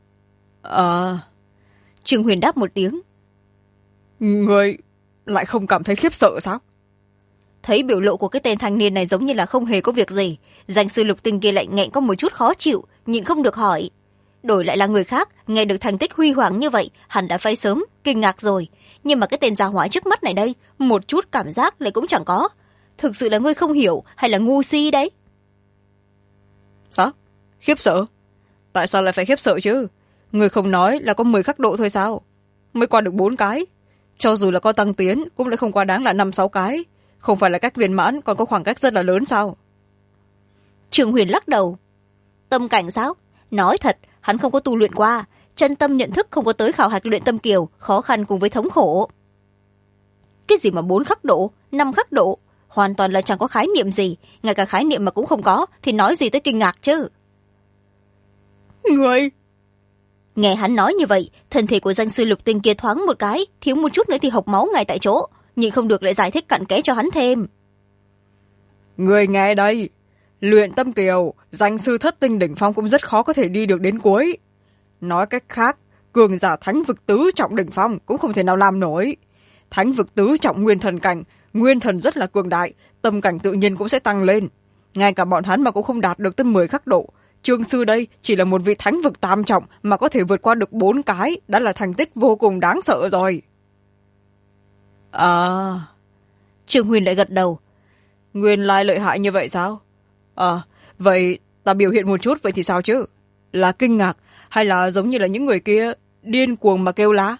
Trương Huyền đáp một tiếng. Người lại không cảm thấy khiếp sợ sao? Thấy biểu lộ của cái tên thanh niên này giống như là không hề có việc gì. Danh sư lục tinh kia lại nghẹn có một chút khó chịu, nhịn không được hỏi. Đổi lại là người khác, nghe được thành tích huy hoàng như vậy, hẳn đã phải sớm, kinh ngạc rồi. Nhưng mà cái tên gia hỏa trước mắt này đây, một chút cảm giác lại cũng chẳng có. Thực sự là ngươi không hiểu, hay là ngu si đấy? Sao? Khiếp sợ? Tại sao lại phải khiếp sợ chứ? Người không nói là có 10 khắc độ thôi sao? Mới qua được 4 cái. Cho dù là có tăng tiến, cũng lại không quá đáng là 5-6 cái. Không phải là cách viên mãn, còn có khoảng cách rất là lớn sao? Trương Huyền lắc đầu. Tâm cảnh sao? Nói thật, hắn không có tu luyện qua. Chân tâm nhận thức không có tới khảo hạch Luyện Tâm Kiều, khó khăn cùng với thống khổ. Cái gì mà 4 khắc độ, 5 khắc độ? Hoàn toàn là chẳng có khái niệm gì. Ngay cả khái niệm mà cũng không có, thì nói gì tới kinh ngạc chứ? Người... Nghe hắn nói như vậy, thân thể của danh sư lục tinh kia thoáng một cái, thiếu một chút nữa thì hộc máu ngay tại chỗ. Nhưng không được lại giải thích cặn kẽ cho hắn thêm. Người nghe đây, Luyện Tâm Kiều, danh sư thất tinh đỉnh phong cũng rất khó có thể đi được đến cuối. Nói cách khác, cường giả thánh vực tứ trọng đỉnh phong cũng không thể nào làm nổi. Thánh vực tứ trọng nguyên thần cảnh, nguyên thần rất là cường đại, tâm cảnh tự nhiên cũng sẽ tăng lên. Ngay cả bọn hắn mà cũng không đạt được tới 10 khắc độ. Trương sư đây chỉ là một vị thánh vực tam trọng mà có thể vượt qua được 4 cái, đã là thành tích vô cùng đáng sợ rồi. Trương Huyền lại gật đầu. Nguyên lai lợi hại như vậy sao? Vậy ta biểu hiện một chút vậy thì sao chứ? Là kinh ngạc hay là giống như là những người kia điên cuồng mà kêu lá?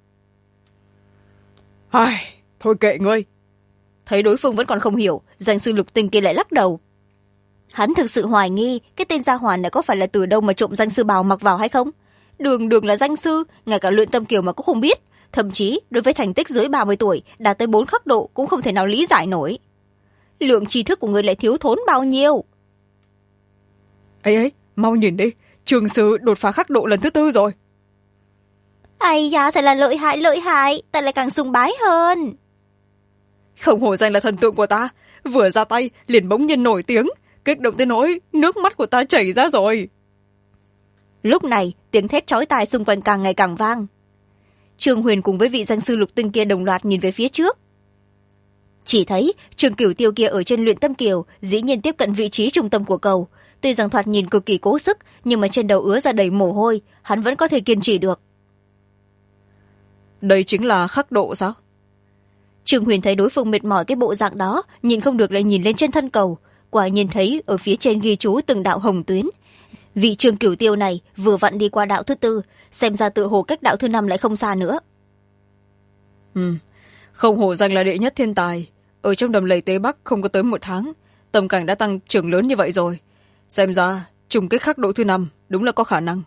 Ai, thôi kệ ngươi. Thấy đối phương vẫn còn không hiểu, danh sư Lục Tinh kia lại lắc đầu. Hắn thực sự hoài nghi cái tên gia hỏa này có phải là từ đâu mà trộm danh sư bào mặc vào hay không. Đường đường là danh sư, ngay cả luyện tâm kiều mà cũng không biết. Thậm chí đối với thành tích dưới 30 tuổi đạt tới 4 khắc độ cũng không thể nào lý giải nổi. Lượng tri thức của người lại thiếu thốn bao nhiêu. Ấy, mau nhìn đi, trường sư đột phá khắc độ lần thứ 4 rồi. Ây da, thật là lợi hại, ta lại càng sùng bái hơn. Không hổ danh là thần tượng của ta, vừa ra tay liền bỗng nhiên nổi tiếng, kích động tới nỗi nước mắt của ta chảy ra rồi. Lúc này tiếng thét chói tai xung quanh càng ngày càng vang. Trương Huyền cùng với vị danh sư Lục Tinh kia đồng loạt nhìn về phía trước. Chỉ thấy Trương Cửu Tiêu kia ở trên luyện tâm kiều dĩ nhiên tiếp cận vị trí trung tâm của cầu. Tuy rằng thoạt nhìn cực kỳ cố sức, nhưng mà trên đầu ứa ra đầy mồ hôi, hắn vẫn có thể kiên trì được. Đây chính là khắc độ sao? Trương Huyền thấy đối phương mệt mỏi cái bộ dạng đó, nhìn không được lại nhìn lên trên thân cầu. Quả nhìn thấy ở phía trên ghi chú từng đạo hồng tuyến. Vị Trương Cửu Tiêu này vừa vặn đi qua đạo thứ 4, xem ra tự hồ cách đạo thứ 5 lại không xa nữa. Không hổ danh là đệ nhất thiên tài. Ở trong đầm lầy Tế Bắc không có tới 1 tháng, tầm cảnh đã tăng trưởng lớn như vậy rồi. Xem ra trùng kích khắc độ thứ 5 đúng là có khả năng.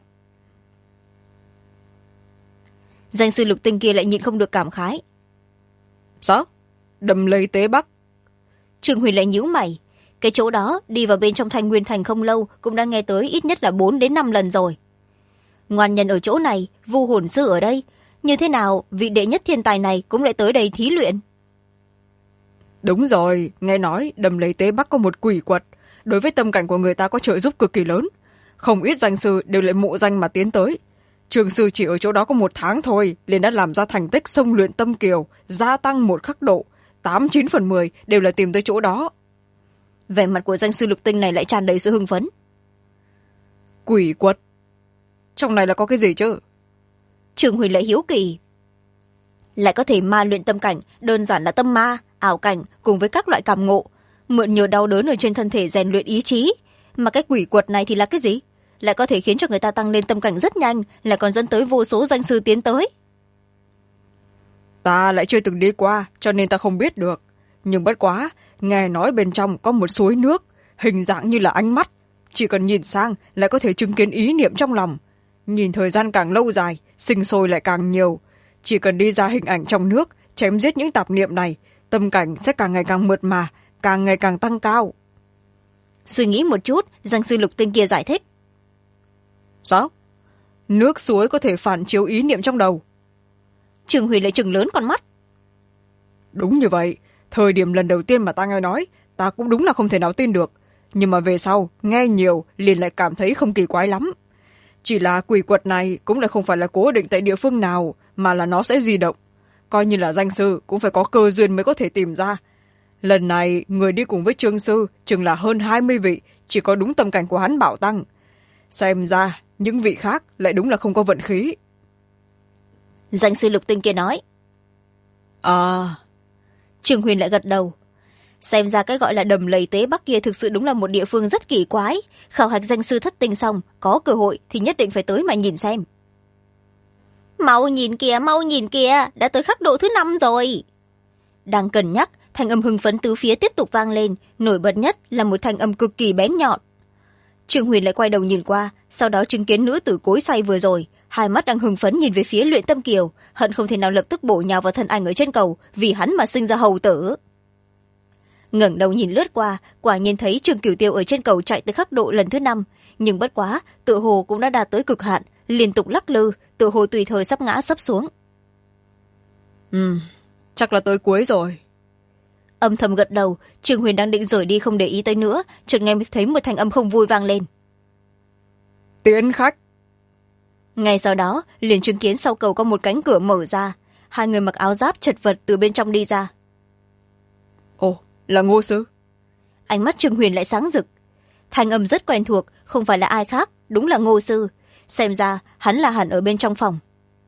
Danh sư Lục Tinh kia lại nhịn không được cảm khái. Sao? Đầm lầy Tế Bắc? Trương Huyền lại nhíu mày. Cái chỗ đó đi vào bên trong Thanh Nguyên Thành không lâu cũng đã nghe tới ít nhất là 4 đến 5 lần rồi. Ngoan nhân ở chỗ này, vu hồn sư ở đây, như thế nào vị đệ nhất thiên tài này cũng lại tới đây thí luyện? Đúng rồi, nghe nói đầm lầy Tế Bắc có một quỷ quật, đối với tâm cảnh của người ta có trợ giúp cực kỳ lớn. Không ít danh sư đều lại mộ danh mà tiến tới. Trường sư chỉ ở chỗ đó có 1 tháng thôi, liền đã làm ra thành tích xông luyện tâm kiều, gia tăng 1 khắc độ, 8/9/10 đều là tìm tới chỗ đó. Vẻ mặt của danh sư Lục Tinh này lại tràn đầy sự hưng phấn. Quỷ quật? Trong này là có cái gì chứ? Trường Huyền lại hiếu kỳ. Lại có thể ma luyện tâm cảnh, đơn giản là tâm ma, ảo cảnh cùng với các loại cảm ngộ, mượn nhiều đau đớn ở trên thân thể rèn luyện ý chí. Mà cái quỷ quật này thì là cái gì? Lại có thể khiến cho người ta tăng lên tâm cảnh rất nhanh, lại còn dẫn tới vô số danh sư tiến tới. Ta lại chưa từng đi qua, cho nên ta không biết được. Nhưng bất quá, nghe nói bên trong có một suối nước, hình dạng như là ánh mắt. Chỉ cần nhìn sang lại có thể chứng kiến ý niệm trong lòng. Nhìn thời gian càng lâu dài, sinh sôi lại càng nhiều. Chỉ cần đi ra hình ảnh trong nước, chém giết những tạp niệm này, tâm cảnh sẽ càng ngày càng mượt mà, càng ngày càng tăng cao. Suy nghĩ một chút, danh sư Lục Tinh kia giải thích. Sao? Nước suối có thể phản chiếu ý niệm trong đầu? Trương Huyền lại trừng lớn con mắt. Đúng như vậy, thời điểm lần đầu tiên mà ta nghe nói, ta cũng đúng là không thể nào tin được. Nhưng mà về sau, nghe nhiều liền lại cảm thấy không kỳ quái lắm. Chỉ là quỷ quật này cũng là không phải là cố định tại địa phương nào, mà là nó sẽ di động. Coi như là danh sư cũng phải có cơ duyên mới có thể tìm ra. Lần này, người đi cùng với Trương sư chừng là hơn 20 vị, chỉ có đúng tâm cảnh của hắn bảo tăng. Xem ra, những vị khác lại đúng là không có vận khí. Danh sư Lục Tinh kia nói. Trương Huyền lại gật đầu. Xem ra cái gọi là đầm lầy Tế Bắc kia thực sự đúng là một địa phương rất kỳ quái. Khảo hạch danh sư thất tinh xong, có cơ hội thì nhất định phải tới mà nhìn xem. Mau nhìn kìa, đã tới khắc độ thứ 5 rồi. Đang cân nhắc, thanh âm hưng phấn tứ phía tiếp tục vang lên, nổi bật nhất là một thanh âm cực kỳ bén nhọn. Trương Huyền lại quay đầu nhìn qua, sau đó chứng kiến nữ tử cối xay vừa rồi, hai mắt đang hưng phấn nhìn về phía luyện tâm kiều, hận không thể nào lập tức bổ nhào vào thân ảnh ở trên cầu, vì hắn mà sinh ra hầu tử. Ngẩng đầu nhìn lướt qua, quả nhiên thấy Trương Cửu Tiêu ở trên cầu chạy tới khắc độ lần thứ 5, nhưng bất quá, tự hồ cũng đã đạt tới cực hạn, liên tục lắc lư, tự hồ tùy thời sắp ngã sắp xuống. Chắc là tới cuối rồi. Âm thầm gật đầu, Trương Huyền đang định rời đi không để ý tới nữa, chợt nghe thấy một thanh âm không vui vang lên. Tiến khách. Ngay sau đó, liền chứng kiến sau cầu có một cánh cửa mở ra, hai người mặc áo giáp chật vật từ bên trong đi ra. Ồ, là Ngô sư. Ánh mắt Trương Huyền lại sáng rực. Thanh âm rất quen thuộc, không phải là ai khác, đúng là Ngô sư. Xem ra hắn là hẳn ở bên trong phòng.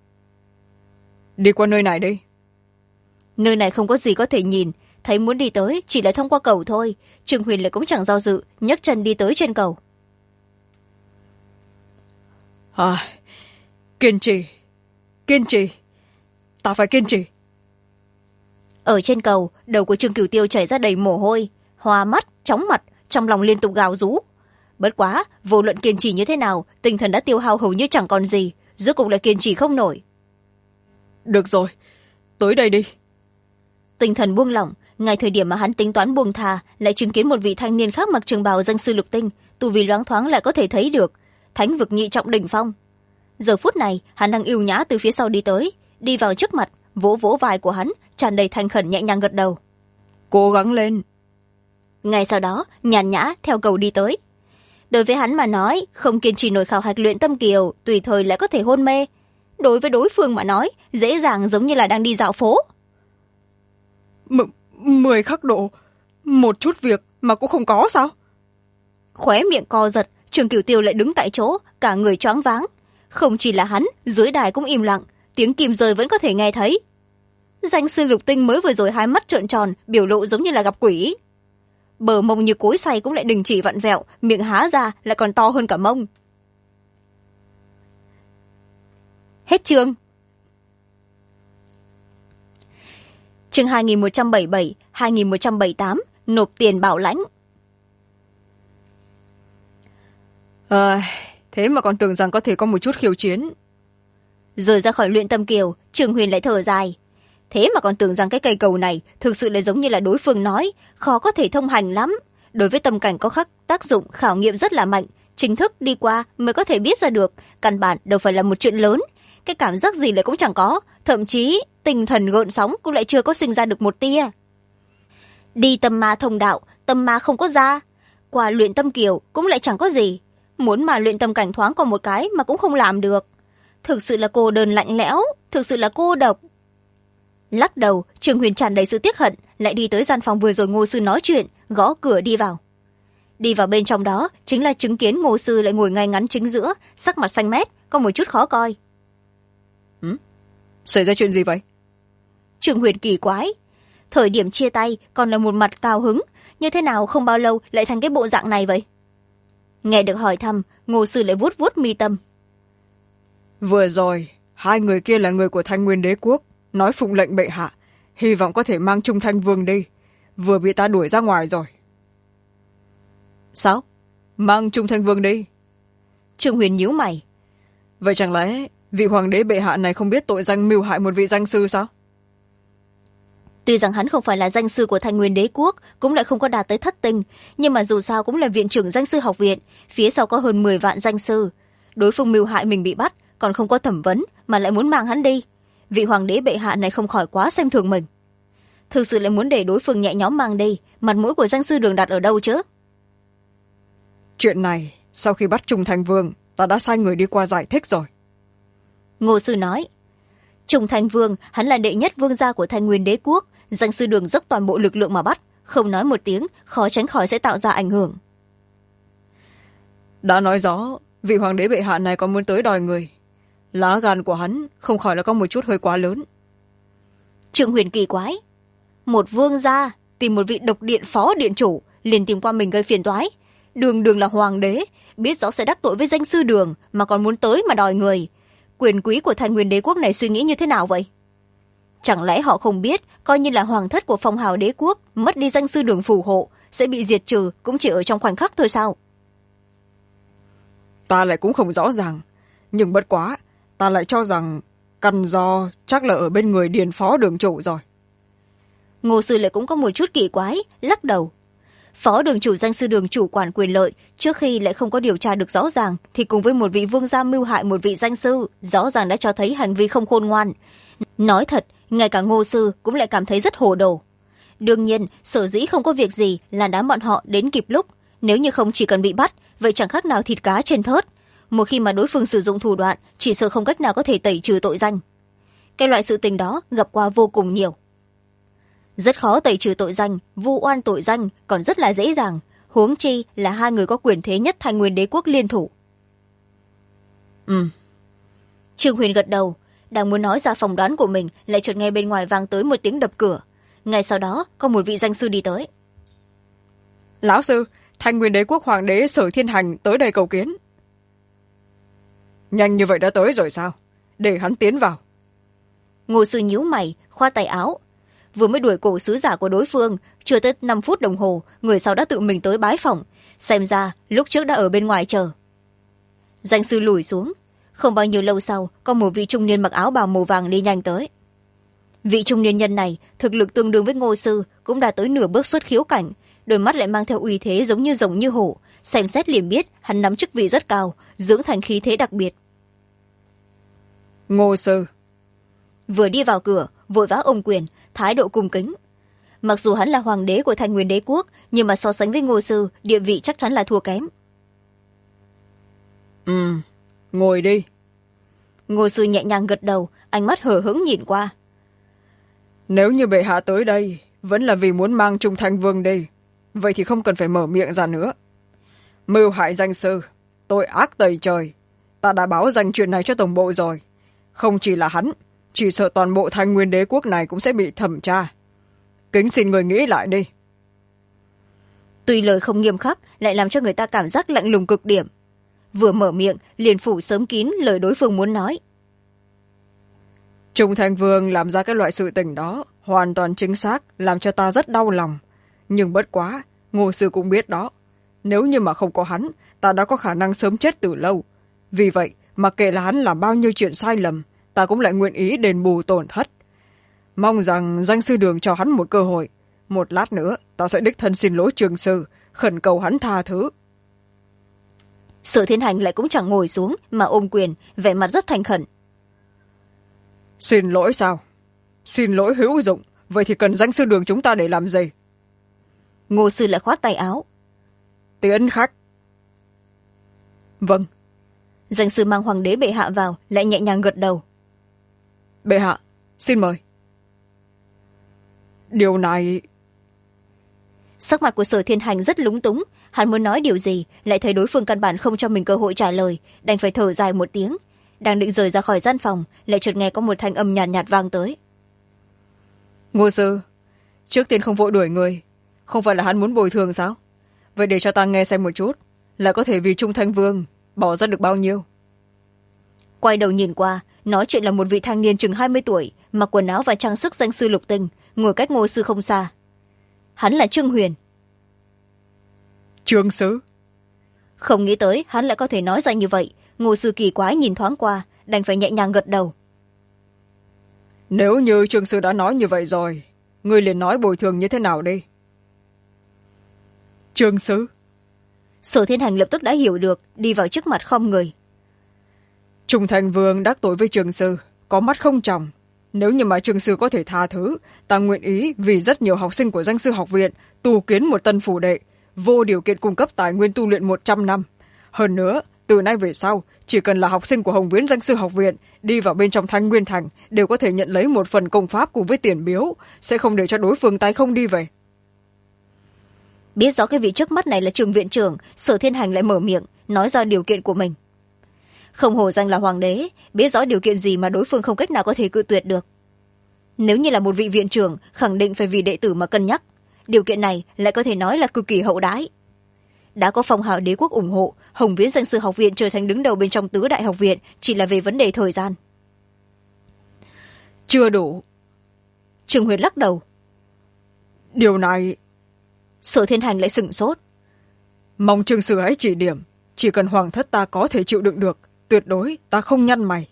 Đi qua nơi này đi. Nơi này không có gì có thể nhìn, thấy muốn đi tới chỉ là thông qua cầu thôi. Trương Huyền lại cũng chẳng do dự, nhấc chân đi tới trên cầu. Kiên trì, kiên trì, ta phải kiên trì. Ở trên cầu, đầu của Trương Cửu Tiêu chảy ra đầy mồ hôi, hoa mắt, chóng mặt, trong lòng liên tục gào rú. Bất quá, vô luận kiên trì như thế nào, tinh thần đã tiêu hao hầu như chẳng còn gì, rốt cục lại kiên trì không nổi. Được rồi, tới đây đi. Tinh thần buông lỏng, ngay thời điểm mà hắn tính toán buông thà, lại chứng kiến một vị thanh niên khác mặc trường bào danh sư lục tinh, tu vì loáng thoáng lại có thể thấy được thánh vực nhị trọng đỉnh phong. Giờ phút này, hắn đang yêu nhã từ phía sau đi tới, đi vào trước mặt, vỗ vỗ vai của hắn, tràn đầy thành khẩn nhẹ nhàng gật đầu. Cố gắng lên. Ngay sau đó, nhàn nhã theo cầu đi tới. Đối với hắn mà nói, không kiên trì nổi khảo hạch luyện tâm kiều, tùy thời lại có thể hôn mê. Đối với đối phương mà nói, dễ dàng giống như là đang đi dạo phố. 10 khắc độ, một chút việc mà cũng không có sao? Khóe miệng co giật, Trương Cửu Tiêu lại đứng tại chỗ, cả người choáng váng. Không chỉ là hắn, dưới đài cũng im lặng, tiếng kim rơi vẫn có thể nghe thấy. Danh sư lục tinh mới vừa rồi hai mắt trợn tròn, biểu lộ giống như là gặp quỷ. Bờ mông như cối xay cũng lại đình chỉ vặn vẹo, miệng há ra lại còn to hơn cả mông. Hết chương. Chương 2177, 2178, nộp tiền bảo lãnh. Thế mà còn tưởng rằng có thể có một chút khiêu chiến. Rời ra khỏi luyện tâm kiều, Trường Huyền lại thở dài. Thế mà còn tưởng rằng cái cây cầu này thực sự là giống như là đối phương nói, khó có thể thông hành lắm. Đối với tâm cảnh có tác dụng khảo nghiệm rất là mạnh, chính thức đi qua mới có thể biết ra được, căn bản đâu phải là một chuyện lớn. Cái cảm giác gì lại cũng chẳng có, thậm chí tinh thần gợn sóng cũng lại chưa có sinh ra được một tia. Đi tâm ma thông đạo, tâm ma không có ra. Qua luyện tâm kiều cũng lại chẳng có gì. Muốn mà luyện tâm cảnh thoáng còn một cái mà cũng không làm được. Thực sự là cô đơn lạnh lẽo, thực sự là cô độc. Lắc đầu, Trường Huyền tràn đầy sự tiếc hận, lại đi tới gian phòng vừa rồi Ngô Sư nói chuyện, gõ cửa đi vào. Đi vào bên trong đó, chính là chứng kiến Ngô Sư lại ngồi ngay ngắn chính giữa, sắc mặt xanh mét, có một chút khó coi. Xảy ra chuyện gì vậy? Trường Huyền kỳ quái. Thời điểm chia tay còn là một mặt cao hứng, như thế nào không bao lâu lại thành cái bộ dạng này vậy? Nghe được hỏi thăm, Ngô Sư lại vuốt vuốt mi tâm. Vừa rồi, hai người kia là người của Thanh Nguyên Đế Quốc, nói phụng lệnh bệ hạ, hy vọng có thể mang Trung Thanh Vương đi. Vừa bị ta đuổi ra ngoài rồi. Sao? Mang Trung Thanh Vương đi? Trường Huyền nhíu mày. Vậy chẳng lẽ vị hoàng đế bệ hạ này không biết tội danh mưu hại một vị danh sư sao? Tuy rằng hắn không phải là danh sư của Thanh Nguyên Đế Quốc, cũng lại không có đạt tới thất tinh, nhưng mà dù sao cũng là viện trưởng danh sư học viện, phía sau có hơn 10 vạn danh sư. Đối phương mưu hại mình bị bắt, còn không có thẩm vấn mà lại muốn mang hắn đi. Vị hoàng đế bệ hạ này không khỏi quá xem thường mình. Thực sự lại muốn để đối phương nhẹ nhõm mang đi, mặt mũi của danh sư Đường đặt ở đâu chứ? Chuyện này, sau khi bắt Trung Thanh Vương, ta đã sai người đi qua giải thích rồi. Ngô Sư nói. Trung Thanh Vương, hắn là đệ nhất vương gia của Thanh Nguyên Đế Quốc, danh sư Đường dốc toàn bộ lực lượng mà bắt, không nói một tiếng, khó tránh khỏi sẽ tạo ra ảnh hưởng. Đã nói rõ, vị hoàng đế bệ hạ này còn muốn tới đòi người. Lá gan của hắn không khỏi là có một chút hơi quá lớn. Trường Huyền kỳ quái. Một vương gia tìm một vị độc điện phó điện chủ, liền tìm qua mình gây phiền toái. Đường Đường là hoàng đế, biết rõ sẽ đắc tội với danh sư Đường mà còn muốn tới mà đòi người. Quyền quý của Thanh Nguyên Đế Quốc này suy nghĩ như thế nào vậy? Chẳng lẽ họ không biết, coi như là hoàng thất của phong hào đế quốc, mất đi danh sư Đường phù hộ, sẽ bị diệt trừ cũng chỉ ở trong khoảnh khắc thôi sao? Ta lại cũng không rõ ràng, nhưng bất quá, ta lại cho rằng căn do chắc là ở bên người điền phó đường chủ rồi. Ngô Sư lại cũng có một chút kỳ quái, lắc đầu. Phó đường chủ danh sư Đường chủ quản quyền lợi, trước khi lại không có điều tra được rõ ràng, thì cùng với một vị vương gia mưu hại một vị danh sư, rõ ràng đã cho thấy hành vi không khôn ngoan. Nói thật, ngay cả Ngô Sư cũng lại cảm thấy rất hồ đồ. Đương nhiên, sở dĩ không có việc gì là đám bọn họ đến kịp lúc. Nếu như không chỉ cần bị bắt, vậy chẳng khác nào thịt cá trên thớt. Một khi mà đối phương sử dụng thủ đoạn, chỉ sợ không cách nào có thể tẩy trừ tội danh. Cái loại sự tình đó gặp qua vô cùng nhiều. Rất khó tẩy trừ tội danh, vu oan tội danh còn rất là dễ dàng, huống chi là hai người có quyền thế nhất Thanh Nguyên Đế Quốc liên thủ. Trương Huyền gật đầu, đang muốn nói ra phỏng đoán của mình, lại chợt nghe bên ngoài vang tới một tiếng đập cửa. Ngay sau đó có một vị danh sư đi tới. Lão sư, Thanh Nguyên Đế Quốc hoàng đế Sở Thiên Hành tới đây cầu kiến. nhanh như vậy đã tới rồi sao? Để hắn tiến vào. Ngô sư nhíu mày khoát tay áo. Vừa mới đuổi cổ sứ giả của đối phương, chưa tới 5 phút đồng hồ, người sau đã tự mình tới bái phỏng. Xem ra lúc trước đã ở bên ngoài chờ. Danh sư lùi xuống. Không bao nhiêu lâu sau, có một vị trung niên mặc áo bào màu vàng đi nhanh tới. Vị trung niên nhân này thực lực tương đương với Ngô sư, cũng đã tới nửa bước xuất khiếu cảnh, đôi mắt lại mang theo uy thế giống như rồng như hổ, xem xét liền biết hắn nắm chức vị rất cao, dưỡng thành khí thế đặc biệt. Ngô sư. Vừa đi vào cửa, vội vã ôm quyền, thái độ cung kính. Mặc dù hắn là hoàng đế của Thanh Nguyên đế quốc, nhưng mà so sánh với Ngô sư, địa vị chắc chắn là thua kém. Ngồi đi. Ngô sư nhẹ nhàng gật đầu, ánh mắt hờ hững nhìn qua. Nếu như bệ hạ tới đây vẫn là vì muốn mang Trung Thanh Vương đi, vậy thì không cần phải mở miệng ra nữa. Mưu hại danh sư, tội ác tày trời. Ta đã báo danh chuyện này cho tổng bộ rồi. Không chỉ là hắn, chỉ sợ toàn bộ Thanh Nguyên đế quốc này cũng sẽ bị thẩm tra. Kính xin người nghĩ lại đi. Tuy lời không nghiêm khắc, lại làm cho người ta cảm giác lạnh lùng cực điểm. Vừa mở miệng liền phủ sớm kín lời đối phương muốn nói. Trung Thanh Vương làm ra cái loại sự tình đó hoàn toàn chính xác, làm cho ta rất đau lòng. Nhưng bất quá, Ngô sư cũng biết đó, nếu như mà không có hắn, ta đã có khả năng sớm chết từ lâu. Vì vậy, mặc kệ là hắn làm bao nhiêu chuyện sai lầm, ta cũng lại nguyện ý đền bù tổn thất. Mong rằng danh sư Đường cho hắn một cơ hội. Một lát nữa ta sẽ đích thân xin lỗi trường sư, khẩn cầu hắn tha thứ. Sở Thiên Hành lại cũng chẳng ngồi xuống mà ôm quyền, vẻ mặt rất thành khẩn. Xin lỗi sao? Xin lỗi hữu dụng, vậy thì cần danh sư Đường chúng ta để làm gì? Ngô sư lại khoát tay áo. Tiến khách. Vâng. Danh sư mang hoàng đế bệ hạ vào, lại nhẹ nhàng gật đầu. Bệ hạ, xin mời. Điều này... Sắc mặt của Sở Thiên Hành rất lúng túng, hắn muốn nói điều gì, lại thấy đối phương căn bản không cho mình cơ hội trả lời, đành phải thở dài một tiếng. Đang định rời ra khỏi gian phòng, lại chợt nghe có một thanh âm nhàn nhạt vang tới. Ngô sư, trước tiên không vội đuổi người, không phải là hắn muốn bồi thường sao? Vậy để cho ta nghe xem một chút, là có thể vì Trung Thanh Vương bỏ ra được bao nhiêu? Quay đầu nhìn qua, nói chuyện là một vị thanh niên chừng 20 tuổi, mặc quần áo và trang sức danh sư lục tinh, ngồi cách Ngô sư không xa. Hắn là Trương Huyền. Trương sứ. Không nghĩ tới hắn lại có thể nói ra như vậy. Ngô sư kỳ quái nhìn thoáng qua, đành phải nhẹ nhàng gật đầu. Nếu như Trương sư đã nói như vậy rồi, ngươi liền nói bồi thường như thế nào đi? Trương sứ. Sở Thiên Hành lập tức đã hiểu được, đi vào trước mặt khom người. Trung Thanh Vương đắc tội với Trương sư, có mắt không tròng. Nếu như mà Trương sư có thể tha thứ, ta nguyện ý vì rất nhiều học sinh của danh sư học viện tu kiến một tân phủ đệ, vô điều kiện cung cấp tài nguyên tu luyện 100 năm. Hơn nữa, từ nay về sau, chỉ cần là học sinh của Hồng Viễn danh sư học viện đi vào bên trong Thanh Nguyên Thành đều có thể nhận lấy một phần công pháp cùng với tiền biếu, sẽ không để cho đối phương tay không đi về. Biết rõ cái vị trước mắt này là Trường viện trưởng, Sở Thiên Hành lại mở miệng nói ra điều kiện của mình. Không hổ danh là hoàng đế, biết rõ điều kiện gì mà đối phương không cách nào có thể cự tuyệt được. Nếu như là một vị viện trưởng, khẳng định phải vì đệ tử mà cân nhắc. Điều kiện này lại có thể nói là cực kỳ hậu đãi. Đã có phong hào đế quốc ủng hộ, Hồng Viễn danh sư học viện trở thành đứng đầu bên trong tứ đại học viện, chỉ là về vấn đề thời gian. Chưa đủ. Trương Huyệt lắc đầu. Điều này... Sở Thiên Hành lại sửng sốt. Mong Trương sư hãy chỉ điểm, chỉ cần hoàng thất ta có thể chịu đựng được, tuyệt đối ta không nhăn mày.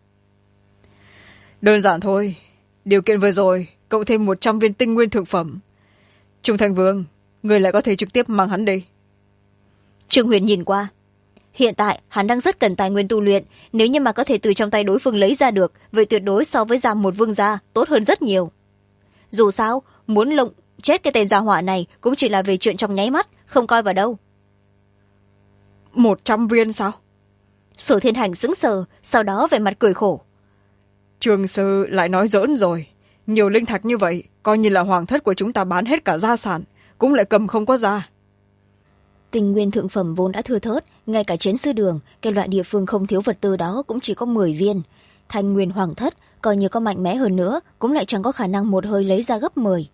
Đơn giản thôi, điều kiện vừa rồi cộng thêm 100 viên tinh nguyên thực phẩm. Trung Thanh Vương, người lại có thể trực tiếp mang hắn đi. Trương Huyền nhìn qua. Hiện tại hắn đang rất cần tài nguyên tu luyện, nếu như mà có thể từ trong tay đối phương lấy ra được, vậy tuyệt đối so với giam một vương gia tốt hơn rất nhiều. Dù sao, muốn lộng chết cái tên gia hỏa này cũng chỉ là về chuyện trong nháy mắt, không coi vào đâu. 100 viên sao? Sở Thiên Hành sững sờ, sau đó vẻ mặt cười khổ. Trương sư lại nói giỡn rồi, nhiều linh thạch như vậy coi như là hoàng thất của chúng ta bán hết cả gia sản cũng lại cầm không có ra. Tinh nguyên thượng phẩm vốn đã thưa thớt, ngay cả Chiến sư đường, cái loại địa phương không thiếu vật tư đó cũng chỉ có 10 viên. Thanh nguyên hoàng thất coi như có mạnh mẽ hơn nữa cũng lại chẳng có khả năng một hơi lấy ra gấp 10.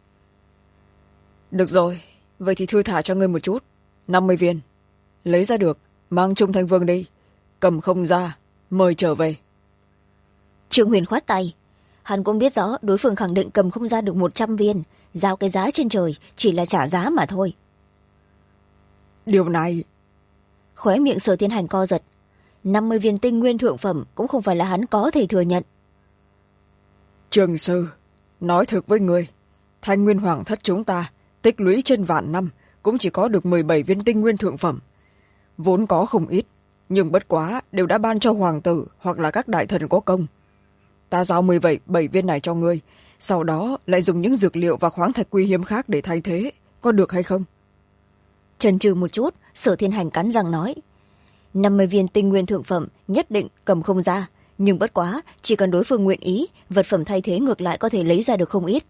Được rồi, vậy thì thư thả cho ngươi một chút. 50 viên lấy ra được, mang Trung Thanh Vương đi. cầm không ra, mời trở về. Trương Huyền khoát tay. Hắn cũng biết rõ đối phương khẳng định cầm không ra được 100 viên, giao cái giá trên trời chỉ là trả giá mà thôi. Điều này... Khóe miệng Sở Thiên Hành co giật. 50 viên tinh nguyên thượng phẩm cũng không phải là hắn có thể thừa nhận. Trường sư, nói thực với người, Thanh Nguyên Hoàng thất chúng ta tích lũy trên vạn năm cũng chỉ có được 17 viên tinh nguyên thượng phẩm. Vốn có không ít, nhưng bất quá đều đã ban cho hoàng tử hoặc là các đại thần có công. Ta giao 17 viên này cho ngươi, sau đó lại dùng những dược liệu và khoáng thạch quý hiếm khác để thay thế, có được hay không? Chần chừ một chút, Sở Thiên Hành cắn răng nói. 50 viên tinh nguyên thượng phẩm nhất định cầm không ra, nhưng bất quá chỉ cần đối phương nguyện ý, vật phẩm thay thế ngược lại có thể lấy ra được không ít.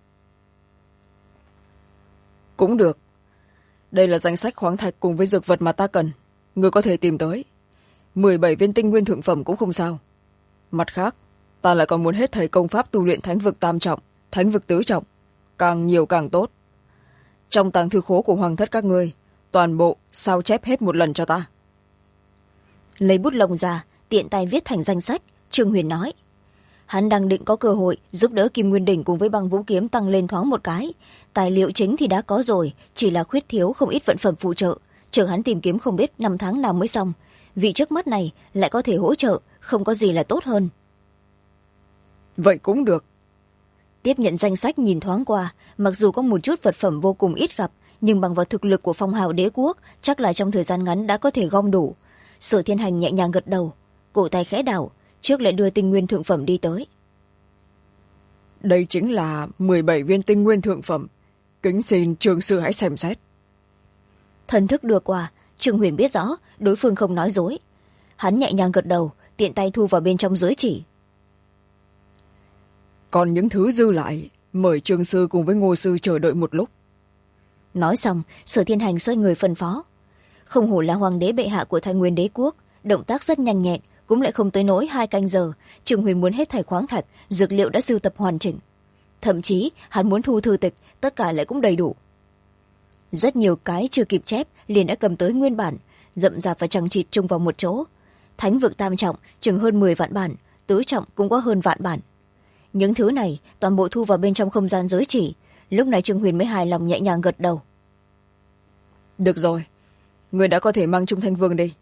Cũng được. Đây là danh sách khoáng thạch cùng với dược vật mà ta cần, ngươi có thể tìm tới. 17 viên tinh nguyên thượng phẩm cũng không sao. Mặt khác, ta lại còn muốn hết thảy công pháp tu luyện thánh vực tam trọng, thánh vực tứ trọng, càng nhiều càng tốt. Trong tàng thư khố của hoàng thất các ngươi, toàn bộ sao chép hết một lần cho ta. Lấy bút lông ra, tiện tay viết thành danh sách, Trương Huyền nói. Hắn đang định có cơ hội giúp đỡ Kim Nguyên Đỉnh cùng với Băng Vũ Kiếm tăng lên thoáng một cái. Tài liệu chính thì đã có rồi, chỉ là khuyết thiếu không ít vận phẩm phụ trợ, chờ hắn tìm kiếm không biết 5 tháng nào mới xong. Vị trước mắt này lại có thể hỗ trợ, không có gì là tốt hơn. Vậy cũng được. Tiếp nhận danh sách nhìn thoáng qua, mặc dù có một chút vật phẩm vô cùng ít gặp, nhưng bằng vào thực lực của Phong Hào Đế Quốc, chắc là trong thời gian ngắn đã có thể gom đủ. Sở Thiên Hành nhẹ nhàng gật đầu, cổ tay khẽ đảo, trước lại đưa tinh nguyên thượng phẩm đi tới. Đây chính là 17 viên tinh nguyên thượng phẩm, kính xin trường sư hãy xem xét. Thần thức đưa qua, Trương Huyền biết rõ đối phương không nói dối. Hắn nhẹ nhàng gật đầu, tiện tay thu vào bên trong giới chỉ. Còn những thứ dư lại, mời trường sư cùng với Ngô sư chờ đợi một lúc. Nói xong, Sở Thiên Hành xoay người phân phó. Không hổ là hoàng đế bệ hạ của Thanh Nguyên Đế Quốc, động tác rất nhanh nhẹn, cũng lại không tới nỗi 2 canh giờ. Trương Huyền muốn hết thảy khoáng thạch, dược liệu đã sưu tập hoàn chỉnh. Thậm chí hắn muốn thu thư tịch, tất cả lại cũng đầy đủ. Rất nhiều cái chưa kịp chép liền đã cầm tới nguyên bản, rậm rạp và chằng chịt chung vào một chỗ. Thánh vực tam trọng chừng hơn 10 vạn bản, tứ trọng cũng có hơn vạn bản. Những thứ này toàn bộ thu vào bên trong không gian giới chỉ. Lúc này Trương Huyền mới hài lòng nhẹ nhàng gật đầu. Được rồi, người đã có thể mang Trung Thanh Vương đi.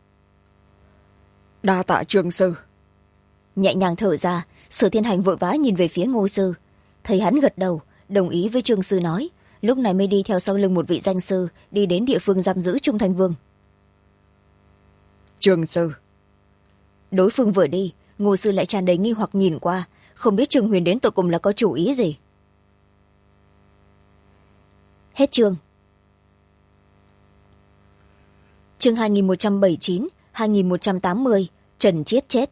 Đa tạ Trương sư. Nhẹ nhàng thở ra, Sở Thiên Hành vội vã nhìn về phía Ngô sư. Thấy hắn gật đầu, đồng ý với Trương sư nói, lúc này mới đi theo sau lưng một vị danh sư, đi đến địa phương giam giữ Trung Thanh Vương. Trương sư. Đối phương vừa đi, Ngô sư lại tràn đầy nghi hoặc nhìn qua, không biết Trương Huyền đến tận cùng là có chủ ý gì. Hết chương. Chương 2179, 2180, Trần Chiết chết.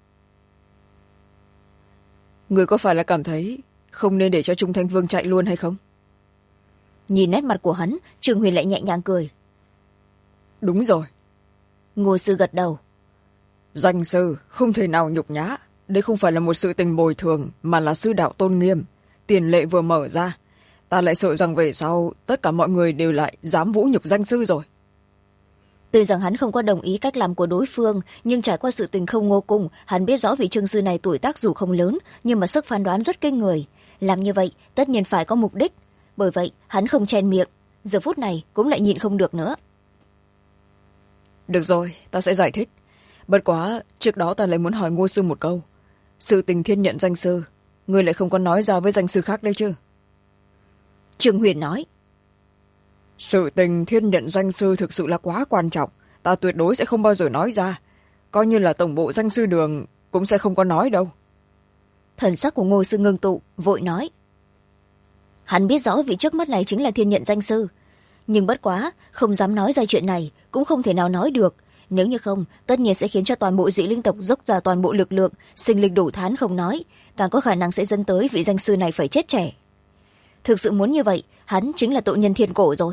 Người có phải là cảm thấy không nên để cho Trung Thanh Vương chạy luôn hay không? Nhìn nét mặt của hắn, Trương Huyền lại nhẹ nhàng cười. Đúng rồi. Ngô sư gật đầu. Danh sư không thể nào nhục nhã. Đây không phải là một sự tình bồi thường, mà là sư đạo tôn nghiêm. Tiền lệ vừa mở ra, ta lại sợ rằng về sau tất cả mọi người đều lại dám vũ nhục danh sư rồi. Tuy rằng hắn không có đồng ý cách làm của đối phương, nhưng trải qua sự tình không ngô cùng, hắn biết rõ vị Trương sư này tuổi tác dù không lớn, nhưng mà sức phán đoán rất kinh người. Làm như vậy tất nhiên phải có mục đích, bởi vậy hắn không chen miệng, giờ phút này cũng lại nhịn không được nữa. Được rồi, ta sẽ giải thích. Bất quá trước đó ta lại muốn hỏi Ngô sư một câu. Sự tình thiên nhận danh sư, ngươi lại không có nói ra với danh sư khác đây chứ? Trương Huyền nói. Sự tình thiên nhận danh sư thực sự là quá quan trọng, ta tuyệt đối sẽ không bao giờ nói ra. Coi như là tổng bộ danh sư đường cũng sẽ không có nói đâu. Thần sắc của Ngô sư ngưng tụ, vội nói. Hắn biết rõ vị trước mắt này chính là thiên nhận danh sư, nhưng bất quá không dám nói ra chuyện này, cũng không thể nào nói được. Nếu như không, tất nhiên sẽ khiến cho toàn bộ dị linh tộc dốc ra toàn bộ lực lượng, sinh linh đổ thán không nói, càng có khả năng sẽ dẫn tới vị danh sư này phải chết trẻ. Thực sự muốn như vậy, hắn chính là tội nhân thiên cổ rồi.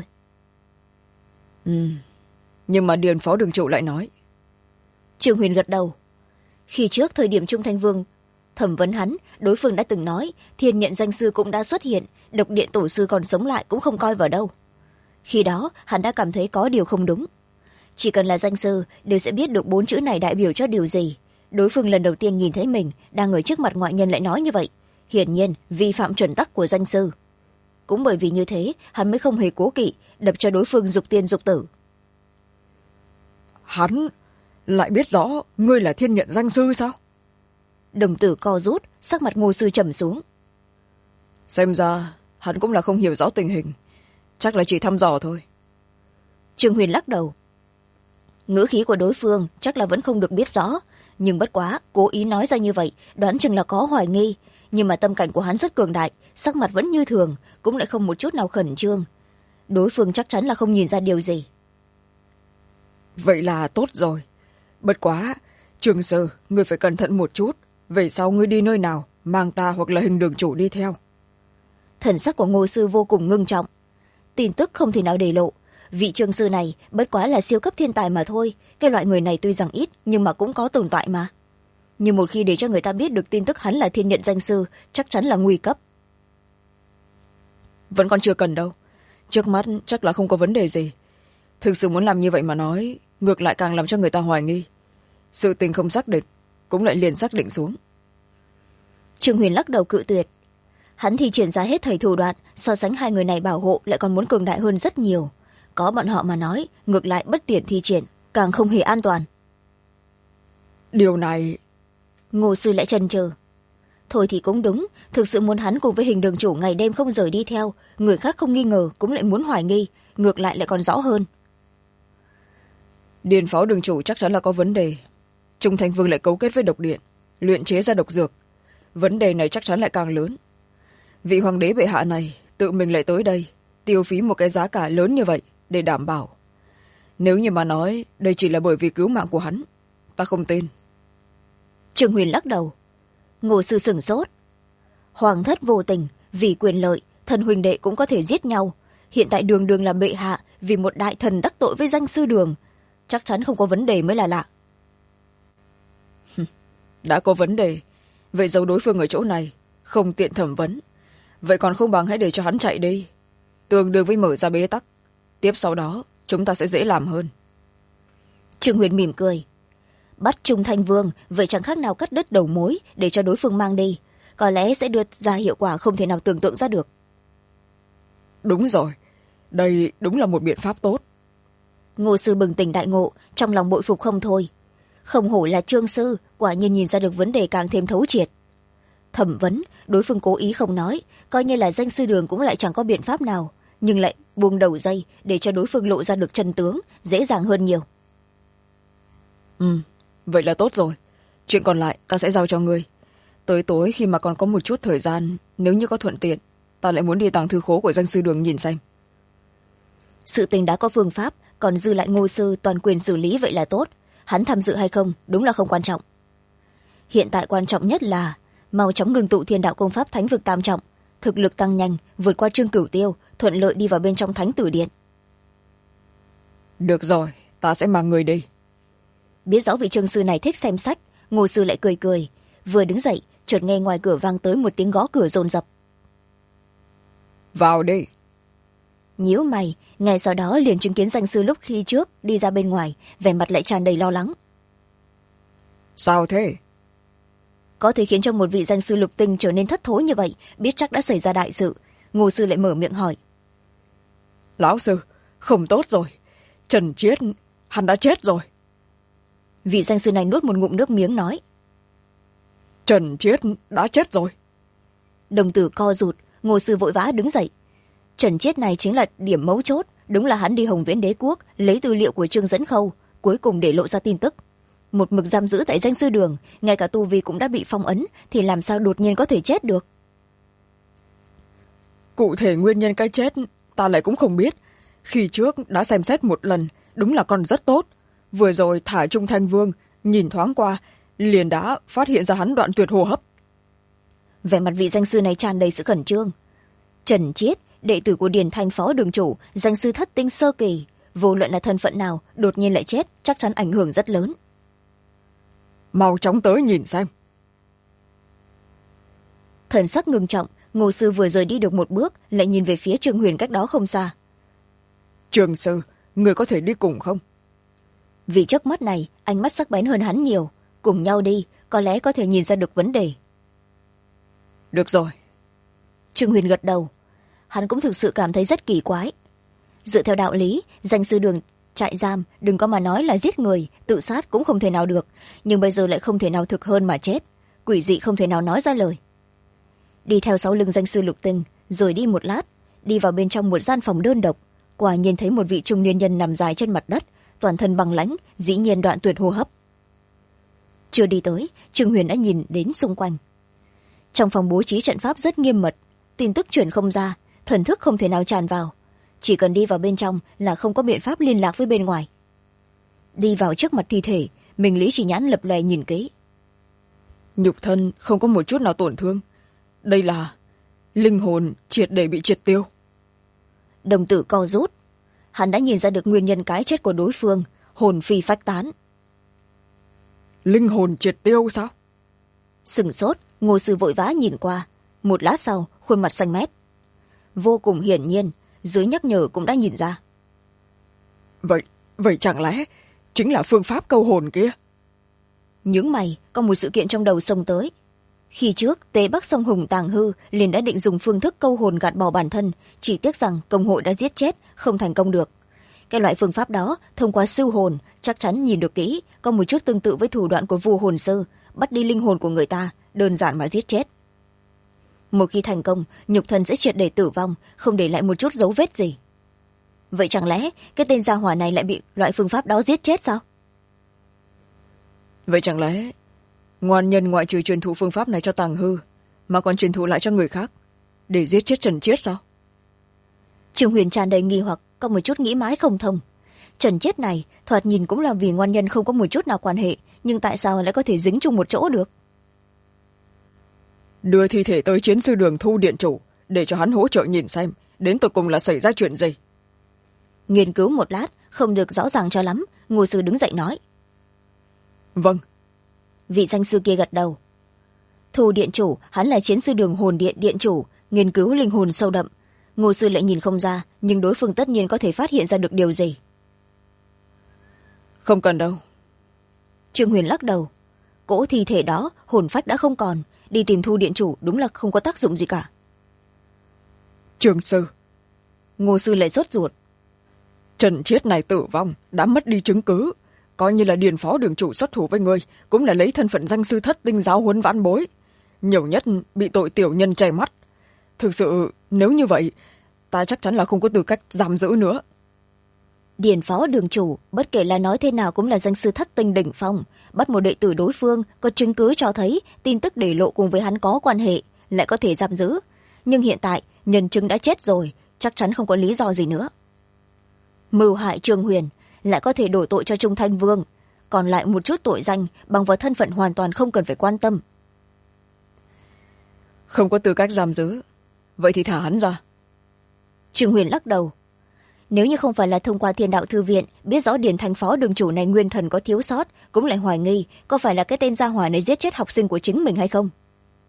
Nhưng mà Điền phó đường trụ lại nói. Trương Huyền gật đầu. Khi trước thời điểm Trung Thanh Vương thẩm vấn hắn, đối phương đã từng nói thiên nhận danh sư cũng đã xuất hiện, độc điện tổ sư còn sống lại cũng không coi vào đâu. Khi đó hắn đã cảm thấy có điều không đúng. chỉ cần là danh sư đều sẽ biết được 4 chữ này đại biểu cho điều gì. Đối phương lần đầu tiên nhìn thấy mình đang ở trước mặt ngoại nhân lại nói như vậy, hiển nhiên vi phạm chuẩn tắc của danh sư. Cũng bởi vì như thế hắn mới không hề cố kỵ đập cho đối phương dục tiên dục tử. Hắn lại biết rõ ngươi là thiên nhận danh sư sao? Đồng tử co rút, sắc mặt Ngô sư trầm xuống. Xem ra hắn cũng là không hiểu rõ tình hình, chắc là chỉ thăm dò thôi. Trương Huyền lắc đầu. Ngữ khí của đối phương chắc là vẫn không được biết rõ, nhưng bất quá cố ý nói ra như vậy đoán chừng là có hoài nghi, nhưng mà tâm cảnh của hắn rất cường đại, sắc mặt vẫn như thường, cũng lại không một chút nào khẩn trương. Đối phương chắc chắn là không nhìn ra điều gì. Vậy là tốt rồi. Bất quá Trương sư, ngươi phải cẩn thận một chút, về sau ngươi đi nơi nào mang ta hoặc là Hình đường chủ đi theo. Thần sắc của Ngô sư vô cùng ngưng trọng. Tin tức không thể nào để lộ, vị Trương sư này bất quá là siêu cấp thiên tài mà thôi. Cái loại người này tuy rằng ít nhưng mà cũng có tồn tại mà. Nhưng một khi để cho người ta biết được tin tức hắn là thiên nhận danh sư, chắc chắn là nguy cấp. Vẫn còn chưa cần đâu, trước mắt chắc là không có vấn đề gì. Thực sự muốn làm như vậy mà nói, ngược lại càng làm cho người ta hoài nghi. Sự tình không xác định cũng lại liền xác định xuống. Trương Huyền lắc đầu cự tuyệt. Hắn thì triển ra hết thầy thủ đoạn, so sánh hai người này bảo hộ lại còn muốn cường đại hơn rất nhiều. Có bọn họ mà nói, ngược lại bất tiện thi triển, càng không hề an toàn. Điều này... Ngô sư lại chần chừ. Thôi thì cũng đúng, thực sự muốn hắn cùng với Hình đường chủ ngày đêm không rời đi theo, người khác không nghi ngờ cũng lại muốn hoài nghi, ngược lại lại còn rõ hơn. Điền phó đường chủ chắc chắn là có vấn đề. Trung Thành Vương lại cấu kết với độc điện, luyện chế ra độc dược. Vấn đề này chắc chắn lại càng lớn. Vị hoàng đế bệ hạ này tự mình lại tới đây, tiêu phí một cái giá cả lớn như vậy để đảm bảo. Nếu như mà nói đây chỉ là bởi vì cứu mạng của hắn, ta không tin. Trương Huyền lắc đầu. Ngô sư sửng sốt. Hoàng thất vô tình, vì quyền lợi, thần huynh đệ cũng có thể giết nhau. Hiện tại đường đường là bệ hạ, vì một đại thần đắc tội với danh sư đường. Chắc chắn không có vấn đề mới là lạ. Đã có vấn đề, vậy giấu đối phương ở chỗ này, không tiện thẩm vấn. Vậy còn không bằng hãy để cho hắn chạy đi, tương đương với mở ra bế tắc. Tiếp sau đó chúng ta sẽ dễ làm hơn. Trương Huyền mỉm cười. Bắt Trung Thanh Vương, vậy chẳng khác nào cắt đứt đầu mối để cho đối phương mang đi. Có lẽ sẽ đưa ra hiệu quả không thể nào tưởng tượng ra được. Đúng rồi, đây đúng là một biện pháp tốt. Ngô sư bừng tỉnh đại ngộ, trong lòng bội phục không thôi. Không hổ là Trương sư, quả nhiên nhìn ra được vấn đề càng thêm thấu triệt. Thẩm vấn, đối phương cố ý không nói, coi như là danh sư đường cũng lại chẳng có biện pháp nào, nhưng lại buông đầu dây để cho đối phương lộ ra được chân tướng, dễ dàng hơn nhiều. Vậy là tốt rồi. Chuyện còn lại ta sẽ giao cho ngươi. Tới tối khi mà còn có một chút thời gian, nếu như có thuận tiện, ta lại muốn đi tàng thư khố của danh sư đường nhìn xem. Sự tình đã có phương pháp, còn dư lại Ngô sư toàn quyền xử lý vậy là tốt. Hắn tham dự hay không đúng là không quan trọng. Hiện tại quan trọng nhất là mau chóng ngừng tụ thiên đạo công pháp thánh vực tam trọng, thực lực tăng nhanh, vượt qua Trương Cửu Tiêu, thuận lợi đi vào bên trong thánh tử điện. Được rồi, ta sẽ mang người đi. Biết rõ vị Trương sư này thích xem sách, Ngô sư lại cười cười, vừa đứng dậy chợt nghe ngoài cửa vang tới một tiếng gõ cửa dồn dập. Vào đi. Nhíu mày, ngay sau đó liền chứng kiến danh sư lúc khi trước đi ra bên ngoài, vẻ mặt lại tràn đầy lo lắng. Sao thế? Có thể khiến cho một vị danh sư lục tinh trở nên thất thối như vậy, biết chắc đã xảy ra đại sự. Ngô sư lại mở miệng hỏi. Lão sư, không tốt rồi. Trần Chiết, hắn đã chết rồi. Vị danh sư này nuốt một ngụm nước miếng nói. Trần Chiết đã chết rồi. Đồng tử co rụt, Ngô sư vội vã đứng dậy. Trần Chiết này chính là điểm mấu chốt, đúng là hắn đi Hồng Viễn Đế quốc lấy tư liệu của Trương Dẫn Khâu, cuối cùng để lộ ra tin tức. Một mực giam giữ tại danh sư đường, ngay cả tu vi cũng đã bị phong ấn, thì làm sao đột nhiên có thể chết được? Cụ thể nguyên nhân cái chết ta lại cũng không biết. Khi trước đã xem xét một lần, đúng là còn rất tốt. Vừa rồi thả Trung Thanh Vương, nhìn thoáng qua, liền đã phát hiện ra hắn đoạn tuyệt hô hấp. Vẻ mặt vị danh sư này tràn đầy sự khẩn trương. Trần Chiết, đệ tử của Điền Thanh phó đường chủ, danh sư thất tinh sơ kỳ, vô luận là thân phận nào, đột nhiên lại chết, chắc chắn ảnh hưởng rất lớn. Mau chóng tới nhìn xem. Thần sắc ngưng trọng, Ngô sư vừa rời đi được một bước, lại nhìn về phía Trương Huyền cách đó không xa. Trương sư, người có thể đi cùng không? vì trước mắt này ánh mắt sắc bén hơn hắn nhiều, cùng nhau đi có lẽ có thể nhìn ra được vấn đề. Được rồi. Trương Huyền gật đầu. Hắn cũng thực sự cảm thấy rất kỳ quái. Dựa theo đạo lý, danh sư đường trại giam đừng có mà nói là giết người, tự sát cũng không thể nào được, nhưng bây giờ lại không thể nào thực hơn mà chết, quỷ dị không thể nào nói ra lời. Đi theo sau lưng danh sư Lục Tinh, rồi đi một lát, đi vào bên trong một gian phòng đơn độc, quả nhiên thấy một vị trung niên nhân nằm dài trên mặt đất, toàn thân băng lãnh, dĩ nhiên đoạn tuyệt hô hấp. Chưa đi tới, Trương Huyền đã nhìn đến xung quanh. Trong phòng bố trí trận pháp rất nghiêm mật, tin tức truyền không ra, thần thức không thể nào tràn vào, chỉ cần đi vào bên trong là không có biện pháp liên lạc với bên ngoài. Đi vào trước mặt thi thể, Minh Lý Chỉ Nhãn lập lòe nhìn kỹ. Nhục thân không có một chút nào tổn thương, đây là linh hồn triệt để bị triệt tiêu. Đồng tử co rút, hắn đã nhìn ra được nguyên nhân cái chết của đối phương, hồn phi phách tán. Linh hồn triệt tiêu sao? Sửng sốt, Ngô sư vội vã nhìn qua, một lát sau khuôn mặt xanh mét. Vô cùng hiển nhiên, dưới nhắc nhở cũng đã nhìn ra. Vậy chẳng lẽ chính là phương pháp câu hồn kia? Nhướng mày, có một sự kiện trong đầu xông tới. Khi trước Tế Bắc Sông Hùng Tàng Hư liền đã định dùng phương thức câu hồn gạt bỏ bản thân, chỉ tiếc rằng công hội đã giết chết, không thành công được. Cái loại phương pháp đó thông qua siêu hồn, chắc chắn nhìn được kỹ, có một chút tương tự với thủ đoạn của vua hồn sư, bắt đi linh hồn của người ta, đơn giản mà giết chết. Một khi thành công, nhục thân sẽ triệt để tử vong, không để lại một chút dấu vết gì. Vậy chẳng lẽ cái tên gia hỏa này lại bị loại phương pháp đó giết chết sao? Vậy chẳng lẽ ngoan nhân ngoại trừ truyền thụ phương pháp này cho Tàng Hư mà còn truyền thụ lại cho người khác để giết chết Trần Chiết sao? Trương Huyền tràn đầy nghi hoặc, có một chút nghĩ mãi không thông. Trần Chiết này thoạt nhìn cũng là vì ngoan nhân không có một chút nào quan hệ, nhưng tại sao lại có thể dính chung một chỗ được? Đưa thi thể tới chiến sư đường Thu điện chủ để cho hắn hỗ trợ nhìn xem đến tột cùng là xảy ra chuyện gì. Nghiên cứu một lát không được rõ ràng cho lắm, Ngô sư đứng dậy nói. Vâng. Vị danh sư kia gật đầu. Thu điện chủ, hắn là chiến sư đường hồn điện điện chủ, nghiên cứu linh hồn sâu đậm. Ngô sư lại nhìn không ra, nhưng đối phương tất nhiên có thể phát hiện ra được điều gì. Không cần đâu. Trương Huyền lắc đầu. Cỗ thi thể đó hồn phách đã không còn, đi tìm Thu điện chủ đúng là không có tác dụng gì cả. Trường sư. Ngô sư lại sốt ruột. Trần Chiết này tử vong, đã mất đi chứng cứ, coi như là điền phó đường chủ xuất thủ với ngươi cũng là lấy thân phận danh sư thất tinh giáo huấn vãn bối, nhiều nhất bị tội tiểu nhân che mắt. Thực sự nếu như vậy ta chắc chắn là không có tư cách giam giữ nữa. Điền phó đường chủ bất kể là nói thế nào cũng là danh sư thất tinh đỉnh phong, bắt một đệ tử đối phương có chứng cứ cho thấy tin tức để lộ cùng với hắn có quan hệ lại có thể giam giữ, nhưng hiện tại nhân chứng đã chết rồi, chắc chắn không có lý do gì nữa. Mưu hại Trương Huyền lại có thể đổ tội cho Trung Thanh Vương, còn lại một chút tội danh bằng vào thân phận hoàn toàn không cần phải quan tâm. Không có tư cách giam giữ, vậy thì thả hắn ra. Trương Huyền lắc đầu. Nếu như không phải là thông qua Thiên Đạo Thư Viện biết rõ Điền Thành phó đường chủ này nguyên thần có thiếu sót, cũng lại hoài nghi có phải là cái tên gia hỏa này giết chết học sinh của chính mình hay không.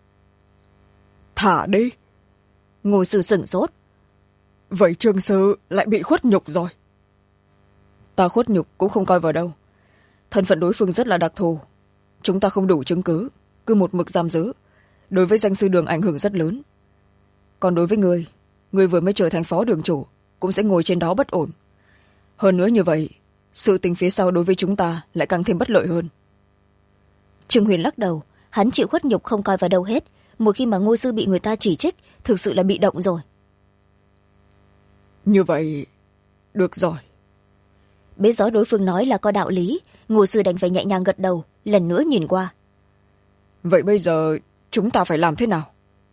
Thả đi. Ngô sư sửng sốt. Vậy Trương sư lại bị khuất nhục rồi. Ta khuất nhục cũng không coi vào đâu, thân phận đối phương rất là đặc thù, chúng ta không đủ chứng cứ, cứ một mực giam giữ, đối với danh sư đường ảnh hưởng rất lớn. Còn đối với người vừa mới trở thành phó đường chủ cũng sẽ ngồi trên đó bất ổn. Hơn nữa như vậy, sự tình phía sau đối với chúng ta lại càng thêm bất lợi hơn. Trương Huyền lắc đầu, hắn chịu khuất nhục không coi vào đâu hết, một khi mà Ngô sư bị người ta chỉ trích thực sự là bị động rồi. Như vậy được rồi. Biết rõ đối phương nói là có đạo lý, Ngô sư đành phải nhẹ nhàng gật đầu, lần nữa nhìn qua. Vậy bây giờ chúng ta phải làm thế nào?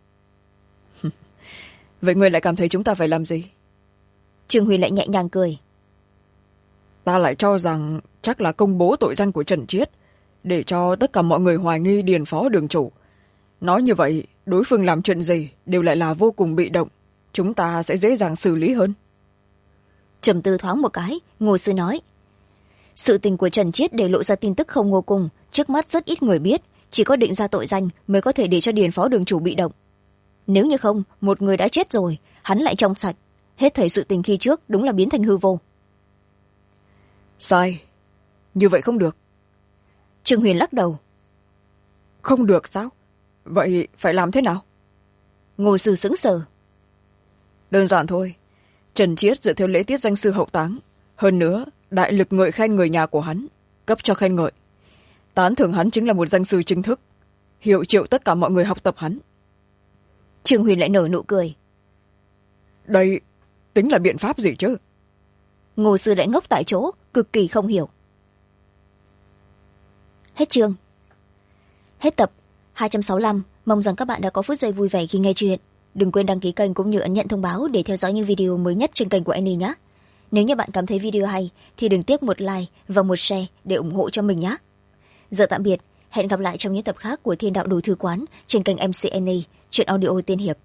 Vậy ngươi lại cảm thấy chúng ta phải làm gì? Trương Huy lại nhẹ nhàng cười. Ta lại cho rằng chắc là công bố tội danh của Trần Chiết, để cho tất cả mọi người hoài nghi Điền phó đường chủ. Nói như vậy, đối phương làm chuyện gì đều lại là vô cùng bị động, chúng ta sẽ dễ dàng xử lý hơn. Trầm tư thoáng một cái, Ngô sư nói. Sự tình của Trần Chiết để lộ ra tin tức không ngô cùng, trước mắt rất ít người biết, chỉ có định ra tội danh mới có thể để cho Điền phó đường chủ bị động. Nếu như không, một người đã chết rồi, hắn lại trong sạch, hết thảy sự tình khi trước đúng là biến thành hư vô. Sai. như vậy không được. Trương Huyền lắc đầu. Không được sao? Vậy phải làm thế nào? Ngô Sư sững sờ. Đơn giản thôi. Trần Chiết dựa theo lễ tiết danh sư hậu táng. Hơn nữa, đại lực ngợi khen người nhà của hắn, cấp cho khen ngợi. Tán thưởng hắn chính là một danh sư chính thức, hiệu triệu tất cả mọi người học tập hắn. Trương Huyền lại nở nụ cười. Đây tính là biện pháp gì chứ? Ngô Sư lại ngốc tại chỗ, cực kỳ không hiểu. Hết chương. Hết tập 265. Mong rằng các bạn đã có phút giây vui vẻ khi nghe chuyện. Đừng quên đăng ký kênh cũng như ấn nhận thông báo để theo dõi những video mới nhất trên kênh của Annie nhé. Nếu như bạn cảm thấy video hay thì đừng tiếc một like và một share để ủng hộ cho mình nhé. Giờ tạm biệt, hẹn gặp lại trong những tập khác của Thiên Đạo Đồ Thư Quán trên kênh MC Annie, truyện audio tiên hiệp.